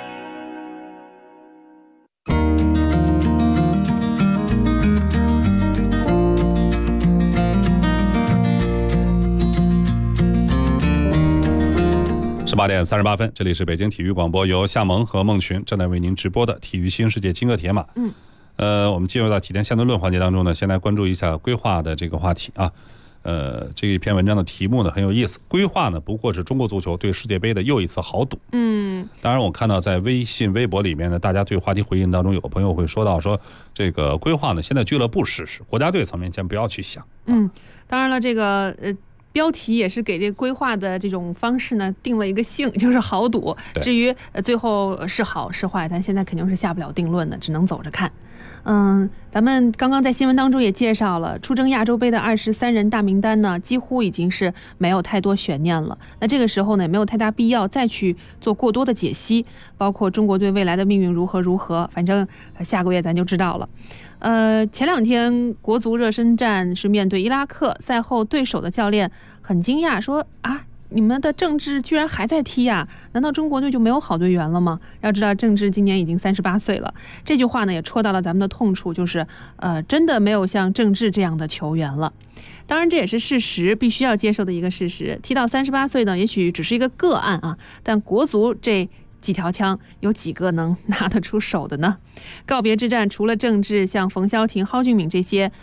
18点38分，这里是北京体育广播，由夏萌和孟群正在为您直播的体育新世界金戈铁马。我们进入到体坛相对论环节当中呢，先来关注一下规划的这个话题啊。 这一篇文章的题目呢很有意思，规划呢不过是中国足球对世界杯的又一次豪赌。当然我看到在微信微博里面呢，大家对话题回应当中，有个朋友会说到说，这个规划呢现在俱乐部实施，国家队层面先不要去想。 当然了，这个标题也是给这规划的这种方式呢定了一个性，就是豪赌。至于最后是好是坏，但现在肯定是下不了定论的，只能走着看。咱们刚刚在新闻当中也介绍了，出征亚洲杯的23人大名单呢，几乎已经是没有太多悬念了。那这个时候呢，也没有太大必要再去做过多的解析，包括中国队未来的命运如何，反正下个月咱就知道了。前2天国足热身战是面对伊拉克，赛后对手的教练很惊讶，说啊，你们的郑智居然还在踢啊？难道中国队就没有好队员了吗？要知道郑智今年已经38岁了。这句话呢也戳到了咱们的痛处，就是真的没有像郑智这样的球员了。当然这也是事实，必须要接受的一个事实。踢到38岁呢，也许只是一个个案啊，但国足这几条枪有几个能拿得出手的呢？告别之战除了郑智，像冯潇霆、蒿俊闵这些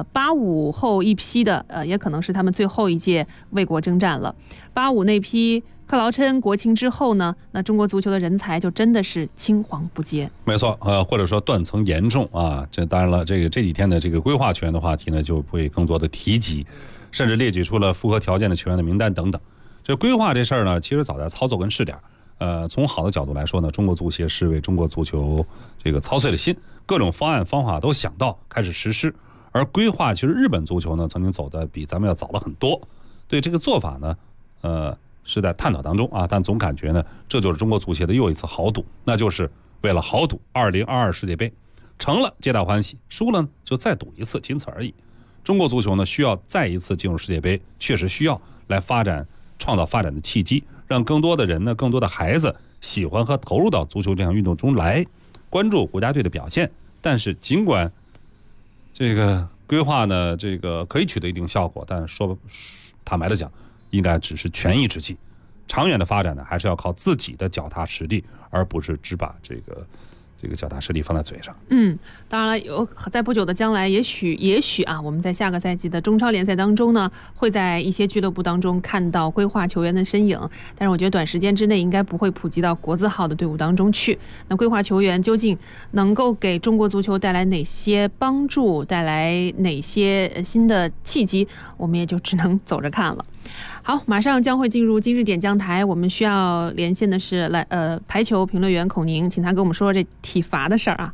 85后一批的也可能是他们最后一届为国征战了。85那批克劳琛、国青之后呢，那中国足球的人才就真的是青黄不接。 没错，或者说断层严重啊。这当然了，这几天的这个规划球员的话题呢，就会更多的提及，甚至列举出了符合条件的球员的名单等等。这规划这事儿呢，其实早在操作跟试点。从好的角度来说呢，中国足协是为中国足球这个操碎了心，各种方案方法都想到，开始实施。而规划其实日本足球呢曾经走的比咱们要早了很多，对这个做法呢是在探讨当中啊，但总感觉呢这就是中国足协的又一次豪赌，那就是为了豪赌2022世界杯，成了皆大欢喜，输了就再赌一次，仅此而已。中国足球呢需要再一次进入世界杯，确实需要来创造发展的契机，让更多的人呢，更多的孩子喜欢和投入到足球这项运动中来，关注国家队的表现。但是尽管这个规划呢，这个可以取得一定效果，但坦白的讲，应该只是权宜之计。长远的发展呢，还是要靠自己的脚踏实地，而不是只把这个脚踏实地放在嘴上。 当然了，在不久的将来，也许啊，我们在下个赛季的中超联赛当中呢，会在一些俱乐部当中看到规划球员的身影。但是我觉得短时间之内应该不会普及到国字号的队伍当中去。那规划球员究竟能够给中国足球带来哪些帮助，带来哪些新的契机，我们也就只能走着看了。好，马上将会进入今日点将台，我们需要连线的是排球评论员孔宁，请他跟我们说说这体罚的事儿啊。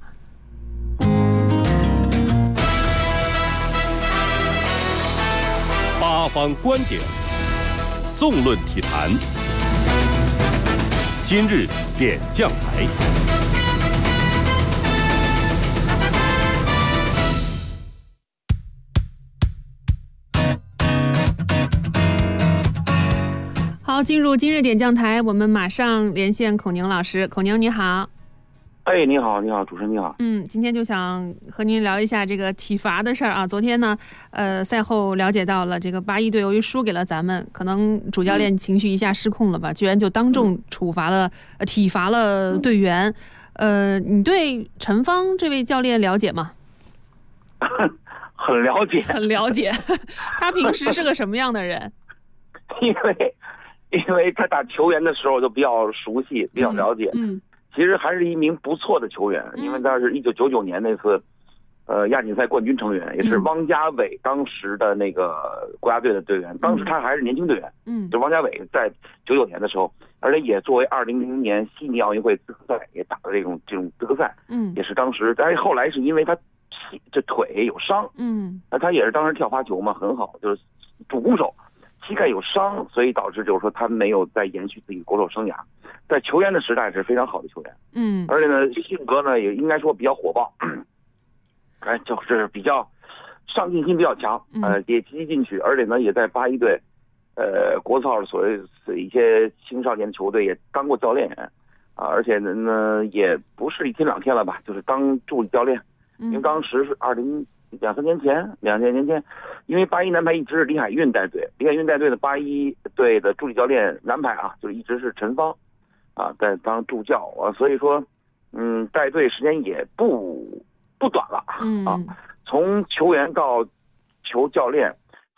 八方观点，纵论体坛，今日点将台。 好，进入今日点将台，我们马上连线孔宁老师。孔宁你好。 你好，主持人你好。 今天就想和您聊一下这个体罚的事儿啊。昨天呢，赛后了解到了这个81队由于输给了咱们，可能主教练情绪一下失控了吧，居然就当众体罚了队员。你对陈芳这位教练了解吗？ 很了解， 很了解。他平时是个什么样的人？ 因为他打球员的时候就比较熟悉，比较了解。其实还是一名不错的球员，因为他是1999年那次亚锦赛冠军成员，也是汪家伟当时的那个国家队的队员。当时他还是年轻队员，就汪家伟在99年的时候，而且也作为2000年悉尼奥运会资格赛也打了这种资格赛，也是当时。但是后来是因为他这腿有伤，那他也是当时跳花球嘛，很好，就是主攻手。膝盖有伤，所以导致就是说他没有再延续自己的国手生涯，在球员的时代是非常好的球员，而且呢性格呢也应该说比较火爆，就是比较上进心比较强，也积极进取，而且呢也在81队，国字号所谓一些青少年的球队也当过教练员，而且呢也不是1天2天了吧，就是当助理教练，因为当时是2年前，因为81男排一直是李海运带队，李海运带队的81队的助理教练男排啊，就是一直是陈芳啊，在当助教啊，所以说带队时间也不短了啊，从球员到球教练，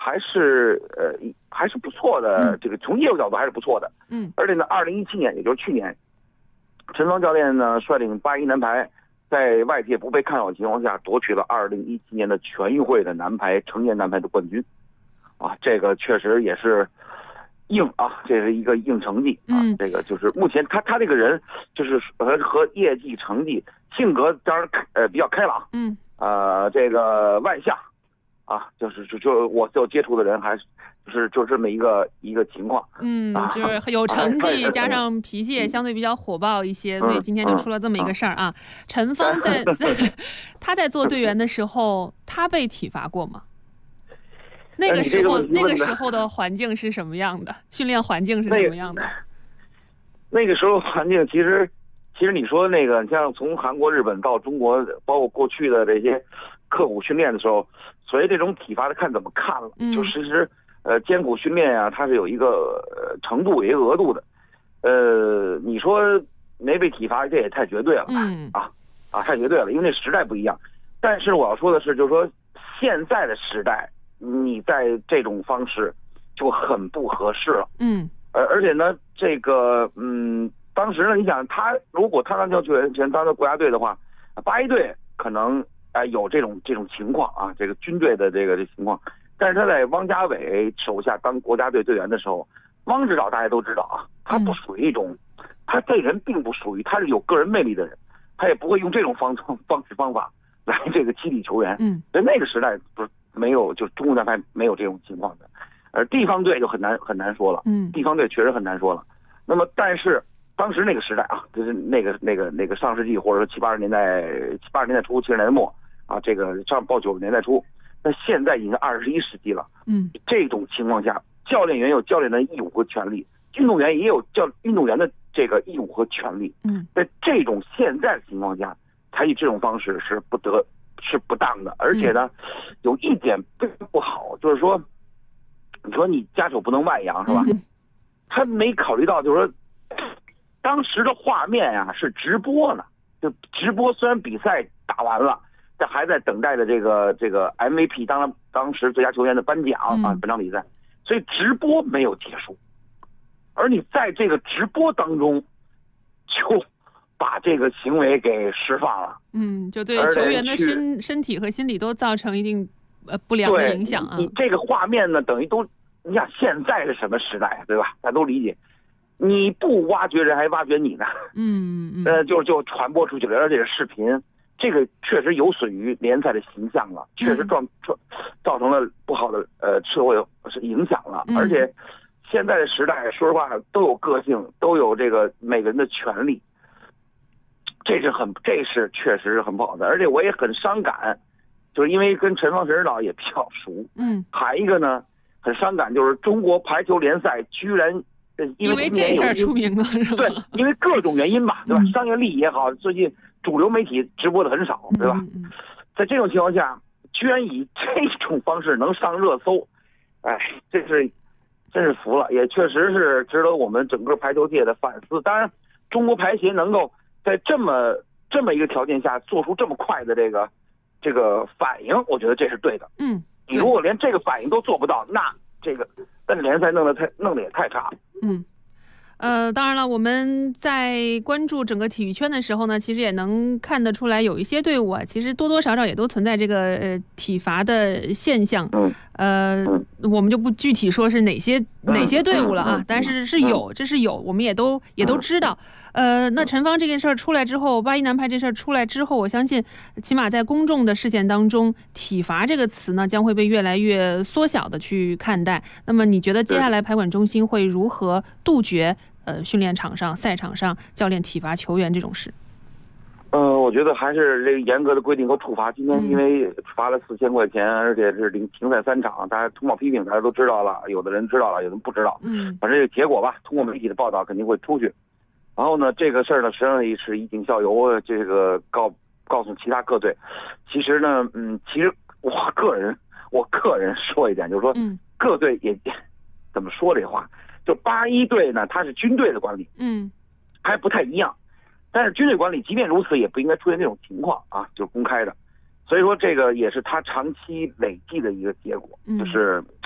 还是不错的，这个从业务角度还是不错的。而且呢，2017年，也就是去年，陈芳教练呢率领81男排，在外界不被看好的情况下，夺取了2017年的全运会的成年男排的冠军。啊，这个确实也是硬啊，这是一个硬成绩啊。这个就是目前他这个人就是和业绩成绩，性格当然比较开朗，这个外向啊，就我接触的人还是就这么一个情况。 就是有成绩加上脾气也相对比较火爆一些，所以今天就出了这么一个事儿啊。陈芳他在做队员的时候，他被体罚过吗？那个时候的环境是什么样的？训练环境是什么样的？ 那个时候环境其实你说那个，像从韩国、日本到中国，包括过去的这些刻苦训练的时候，所谓这种体罚的看怎么看了。就其实艰苦训练啊，它是有一个程度，有一个额度的。你说没被体罚，这也太绝对了。太绝对了，因为那时代不一样。但是我要说的是，就是说现在的时代，你在这种方式就很不合适了。而且呢，这个当时呢，你想如果他当球员前当国家队的话，81队可能有这种情况啊，这个军队的这情况。但是他在汪家伟手下当国家队队员的时候，汪指导大家都知道啊，他不属于一种，他这人并不属于，他是有个人魅力的人，他也不会用这种方法来这个激励球员。在那个时代不是没有，就中国男排没有这种情况的。而地方队就很难说了，地方队确实很难说了。那么，但是当时那个时代啊，就是那个上世纪或者说70、80年代初、70年代末啊，这个上报90年代初，那现在已经21世纪了。这种情况下，教练员有教练的义务和权利，运动员也有运动员的这个义务和权利。在这种现在的情况下，采取这种方式是不当的，而且呢，有一点不好，就是说，你说你家丑不能外扬是吧？他没考虑到，就是说，当时的画面呀是直播呢，就直播虽然比赛打完了，但还在等待着这个 MVP 当时最佳球员的颁奖啊，本场比赛，所以直播没有结束，而你在这个直播当中就把这个行为给释放了， 就对球员的身体和心理都造成一定不良的影响啊。 你这个画面呢，等于你想现在是什么时代，对吧？大家都理解，你不挖掘人还挖掘你呢，就传播出去了，而且是视频，这个确实有损于联赛的形象了，确实造成了不好的社会影响了，而且现在的时代，说实话都有个性，都有这个每个人的权利。这是确实是很不好的，而且我也很伤感，就是因为跟陈指导也比较熟。还一个呢，很伤感，就是中国排球联赛居然因为这事儿出名了，是吧？ 对，因为各种原因吧，对吧？商业利益也好，最近主流媒体直播的很少，对吧？在这种情况下，居然以这种方式能上热搜，真是服了，也确实是值得我们整个排球界的反思。当然，中国排协能够在这么一个条件下做出这么快的这个反应，我觉得这是对的。你如果连这个反应都做不到，那联赛弄得也太差了。 当然了，我们在关注整个体育圈的时候呢，其实也能看得出来，有一些队伍啊，其实多多少少也都存在这个体罚的现象。我们就不具体说是哪些队伍了啊，但是这是有，我们也都知道。那陈芳这件事儿出来之后，81男排这事儿出来之后，我相信起码在公众的视线当中，体罚这个词呢将会被越来越缩小的去看待。那么你觉得接下来排管中心会如何杜绝训练场上、赛场上教练体罚球员这种事？ 我觉得还是这个严格的规定和处罚。今天因为罚了4000块钱，而且是停赛3场，大家通报批评，大家都知道了，有的人知道了，有的人不知道。反正这个结果吧，通过媒体的报道肯定会出去。然后呢，这个事儿呢，实际上也是以儆效尤，这个告诉其他各队。其实呢，其实我个人说一点，就是说，各队也怎么说这话？就81队呢，它是军队的管理，还不太一样。但是军队管理即便如此，也不应该出现这种情况啊，就是公开的。所以说这个也是他长期累计的一个结果，就是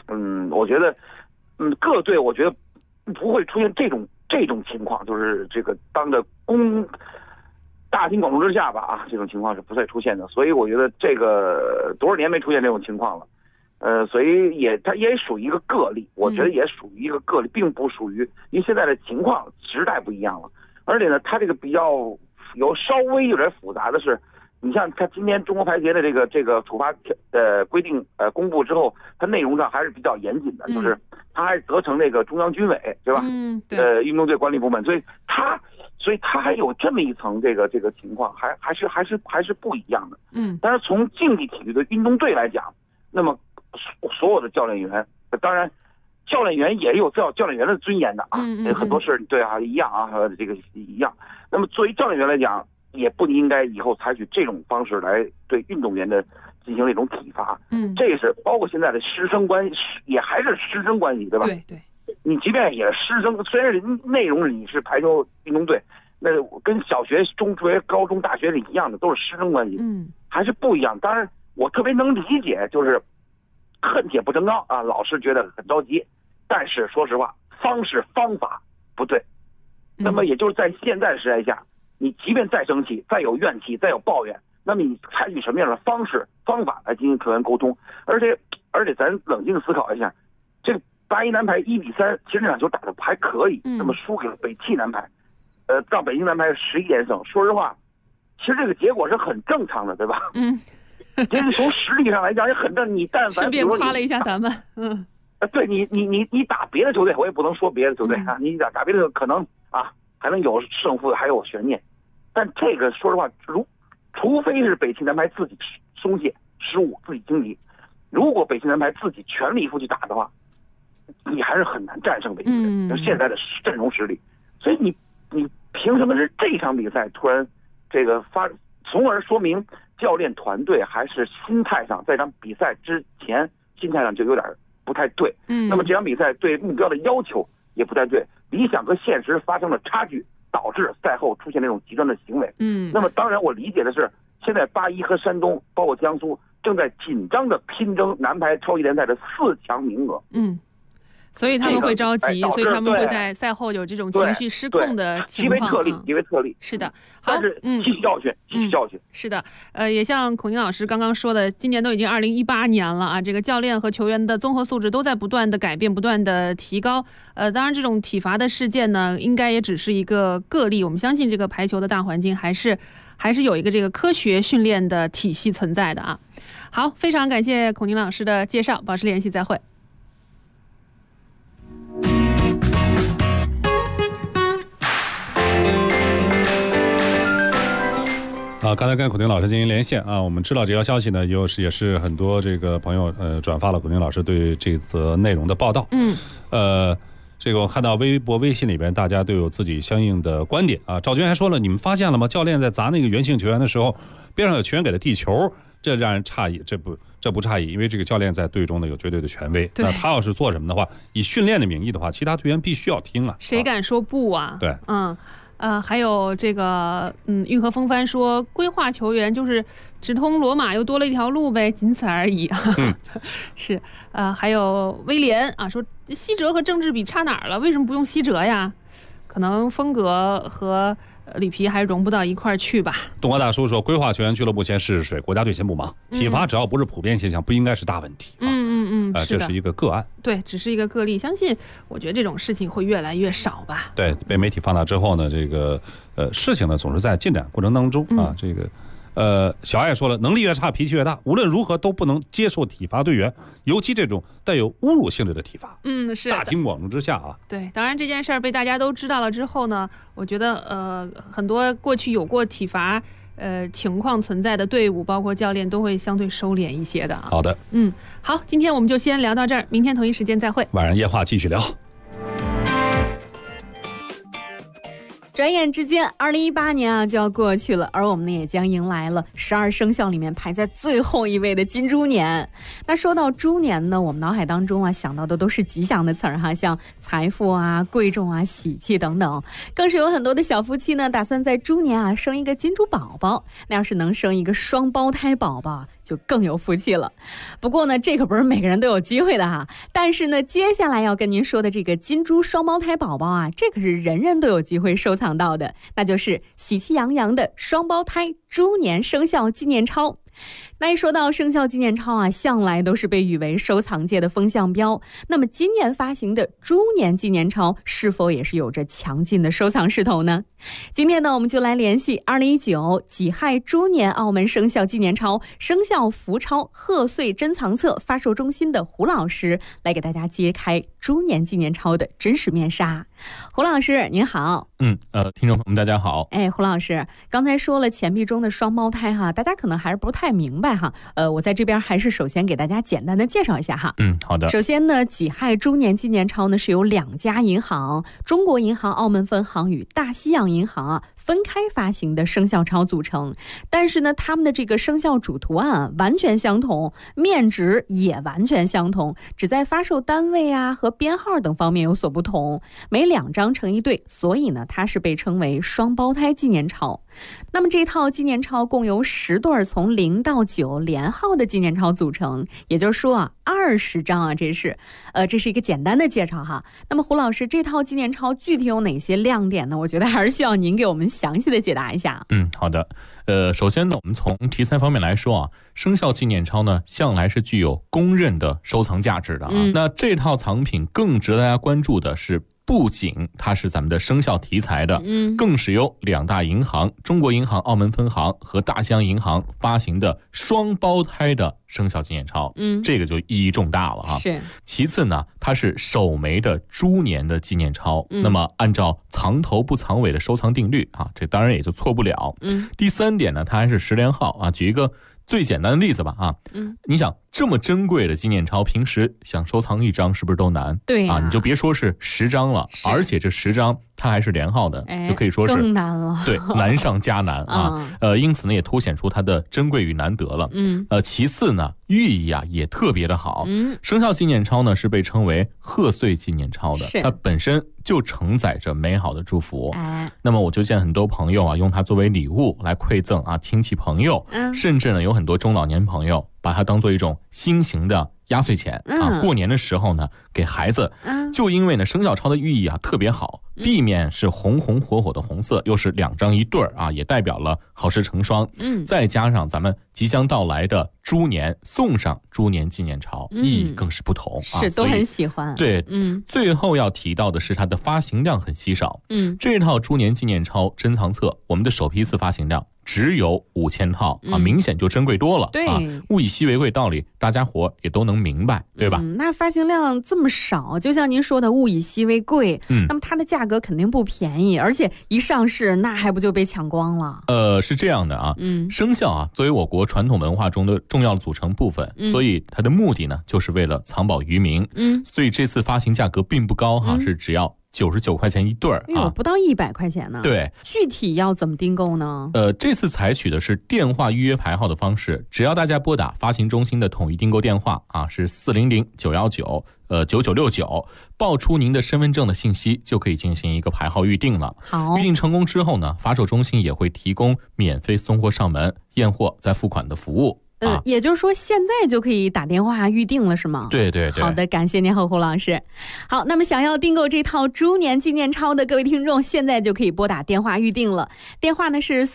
我觉得，各队我觉得不会出现这种情况，就是这个当着大庭广众之下吧，这种情况是不会出现的。所以我觉得这个多少年没出现这种情况了，所以它也属于一个个例，我觉得也属于一个个例，并不属于，因为现在的情况时代不一样了，而且呢，它这个比较稍微有点复杂的是。你像他今天中国排协的这个处罚规定公布之后，它内容上还是比较严谨的，就是他还责成这个中央军委，对吧？运动队管理部门，所以他还有这么一层这个情况，还是不一样的。但是从竞技体育的运动队来讲，那么所有的教练员，当然教练员也有教练员的尊严的啊，很多事对啊一样啊，这个一样。那么作为教练员来讲，也不应该以后采取这种方式来对运动员的进行这种体罚。这是包括现在的师生关系，也还是师生关系，对吧？对。你即便也师生，虽然内容你是排球运动队，那跟小学、中学、高中、大学里一样的，都是师生关系。还是不一样。当然，我特别能理解，就是恨铁不成钢啊，老是觉得很着急。但是说实话，方法不对。那么也就是在现在的时代下。你即便再生气、再有怨气、再有抱怨，那么你采取什么样的方法来进行球员沟通？而且咱冷静思考一下，这个81男排1-3，其实这场球打得还可以，那么输给了北汽男排，让北京男排11连胜。说实话，其实这个结果是很正常的，对吧？其实从实力上来讲也很正。你但凡顺便夸了一下咱们， 对你打别的球队，我也不能说别的球队啊，你打别的可能啊还能有胜负，还有悬念。但这个说实话，除非是北汽男排自己松懈、失误、自己轻敌，如果北汽男排自己全力以赴去打的话，你还是很难战胜北汽的。现在的阵容实力，所以你凭什么是这场比赛突然这个从而说明教练团队还是心态上，在这场比赛之前心态上就有点不太对。那么这场比赛对目标的要求也不太对，理想和现实发生了差距。导致赛后出现这种极端的行为。那么当然我理解的是，现在81和山东，包括江苏，正在紧张的拼争男排超级联赛的4强名额。 所以他们会着急，所以他们会在赛后有这种情绪失控的情况。 极为特例。 是的， 好，但是吸取教训， 是的，也像孔宁老师刚刚说的，今年都已经2018年了啊，这个教练和球员的综合素质都在不断的改变，不断的提高。当然这种体罚的事件呢，应该也只是一个个例。我们相信这个排球的大环境还是有一个这个科学训练的体系存在的啊。好，非常感谢孔宁老师的介绍，保持联系，再会。 刚才跟孔宁老师进行连线啊，我们知道这条消息呢，也是很多这个朋友转发了孔宁老师对这则内容的报道。这个我看到微博、微信里边大家都有自己相应的观点啊。赵军还说了，你们发现了吗？教练在砸那个原性球员的时候，边上有球员给他递球，这让人诧异。这不诧异，因为这个教练在队中呢有绝对的权威。那他要是做什么的话，以训练的名义的话，其他队员必须要听啊。 谁敢说不啊？ 对， 还有这个，运河风帆说，规划球员就是直通罗马又多了一条路呗，仅此而已。是，还有威廉啊说，西哲和郑智比差哪儿了？为什么不用西哲呀？可能风格和里皮还融不到一块儿去吧。 东哥大叔说，规划球员俱乐部先试试水，国家队先不忙，体罚只要不是普遍现象，不应该是大问题。这是一个个案， 对，只是一个个例。相信我觉得这种事情会越来越少吧。 对，被媒体放大之后呢，这个事情呢总是在进展过程当中啊。这个小爱说了，能力越差脾气越大，无论如何都不能接受体罚队员，尤其这种带有侮辱性质的体罚。 是大庭广众之下啊。 对，当然这件事儿被大家都知道了之后呢，我觉得很多过去有过体罚情况存在的队伍，包括教练都会相对收敛一些的啊。 好的， 好，今天我们就先聊到这儿，明天同一时间再会。 晚上夜话继续聊。 转眼之间2018年就要过去了，而我们呢也将迎来了12生肖里面排在最后一位的金猪年。那说到猪年呢，我们脑海当中想到的都是吉祥的词儿哈，像财富啊、贵重啊、喜气等等。更是有很多的小夫妻呢打算在猪年生一个金猪宝宝。那要是能生一个双胞胎宝宝， 就更有福气了。不过呢，这可不是每个人都有机会的哈。但是呢，接下来要跟您说的这个金猪双胞胎宝宝啊，这可是人人都有机会收藏到的，那就是喜气洋洋的双胞胎猪年生肖纪念钞。那一说到生肖纪念钞啊，向来都是被誉为收藏界的风向标。那么今年发行的猪年纪念钞是否也是有着强劲的收藏势头呢？今天呢，我们就来联系2019己亥猪年澳门生肖纪念钞生肖福钞贺岁珍藏册发售中心的胡老师，来给大家揭开猪年纪念钞的真实面纱。胡老师您好。 听众朋友们大家好。 胡老师刚才说了钱币中的双胞胎哈，大家可能还是不太明白哈。我在这边还是首先给大家简单的介绍一下哈。 好的。 首先呢，己亥猪年纪念钞呢是由2家银行，中国银行澳门分行与大西洋银行啊分开发行的生肖钞组成，但是呢，他们的这个生肖主图案完全相同，面值也完全相同，只在发售单位啊和编号等方面有所不同，每2张成一对，所以呢，它是被称为双胞胎纪念钞。那么这套纪念钞共由10对从0到9连号的纪念钞组成，也就是说啊，20张啊，这是一个简单的介绍哈。那么胡老师，这套纪念钞具体有哪些亮点呢？我觉得还是需要您给我们详细的解答一下。 好的。首先呢，我们从题材方面来说啊，生肖纪念钞呢向来是具有公认的收藏价值的啊。那这套藏品更值得大家关注的是，不仅它是咱们的生肖题材的，更是由2大银行，中国银行澳门分行和大西洋银行发行的双胞胎的生肖纪念钞，这个就意义重大了啊。 是。 其次呢，它是首枚的猪年的纪念钞，那么按照藏头不藏尾的收藏定律啊，这当然也就错不了。第3点呢，它还是10连号啊。举一个最简单的例子吧啊，你想这么珍贵的纪念钞，平时想收藏1张是不是都难？ 对啊，你就别说是10张了，而且这10张它还是连号的，就可以说是更难了。 对，难上加难啊。因此呢，也凸显出它的珍贵与难得了。其次呢，寓意啊也特别的好。生肖纪念钞呢是被称为贺岁纪念钞的，它本身就承载着美好的祝福。那么我就见很多朋友啊用它作为礼物来馈赠啊亲戚朋友，甚至呢有很多中老年朋友把它当做一种新型的压岁钱啊，过年的时候呢给孩子。就因为呢生肖钞的寓意啊特别好，地面是红红火火的红色，又是2张一对啊，也代表了好事成双。再加上咱们即将到来的猪年，送上猪年纪念钞，意义更是不同。 是都很喜欢。 对，最后要提到的是它的发行量很稀少。这套猪年纪念钞珍藏册，我们的首批次发行量只有5000套啊，明显就珍贵多了。 对啊，物以稀为贵道理，大家伙也都能明白，对吧？ 那发行量这么少，就像您说的物以稀为贵，那么它的价格肯定不便宜，而且一上市那还不就被抢光了？ 是这样的啊，生肖啊作为我国传统文化中的重要的组成部分，所以它的目的呢就是为了藏宝于民。所以这次发行价格并不高哈，是只要99块钱一对儿啊， 不到100块钱呢。 对， 具体要怎么订购呢？ 这次采取的是电话预约排号的方式，只要大家拨打发行中心的统一订购电话啊，是400-919-9969，报出您的身份证的信息，就可以进行一个排号预定了。 好， 预定成功之后呢，发售中心也会提供免费送货上门、验货再付款的服务。 也就是说现在就可以打电话预定了是吗？ 对对对。 好的，感谢您胡老师。好，那么想要订购这套猪年纪念钞的各位听众，现在就可以拨打电话预定了。电话呢是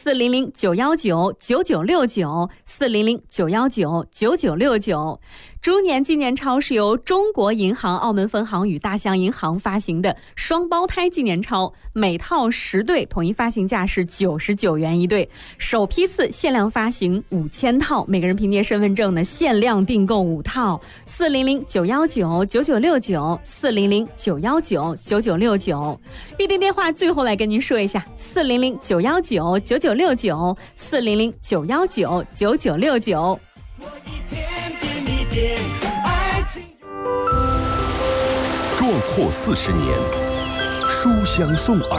400-919-9969，400-919-9969。猪年纪念钞是由中国银行澳门分行与大西洋银行发行的双胞胎纪念钞，每套10对，统一发行价是99元一对，首批次限量发行5000套，每个人凭借身份证呢限量订购5套。400-919-9969，400-919-9969。预定电话最后来跟您说一下，400-919-9969，400-919-9969。 壮阔40年，书香送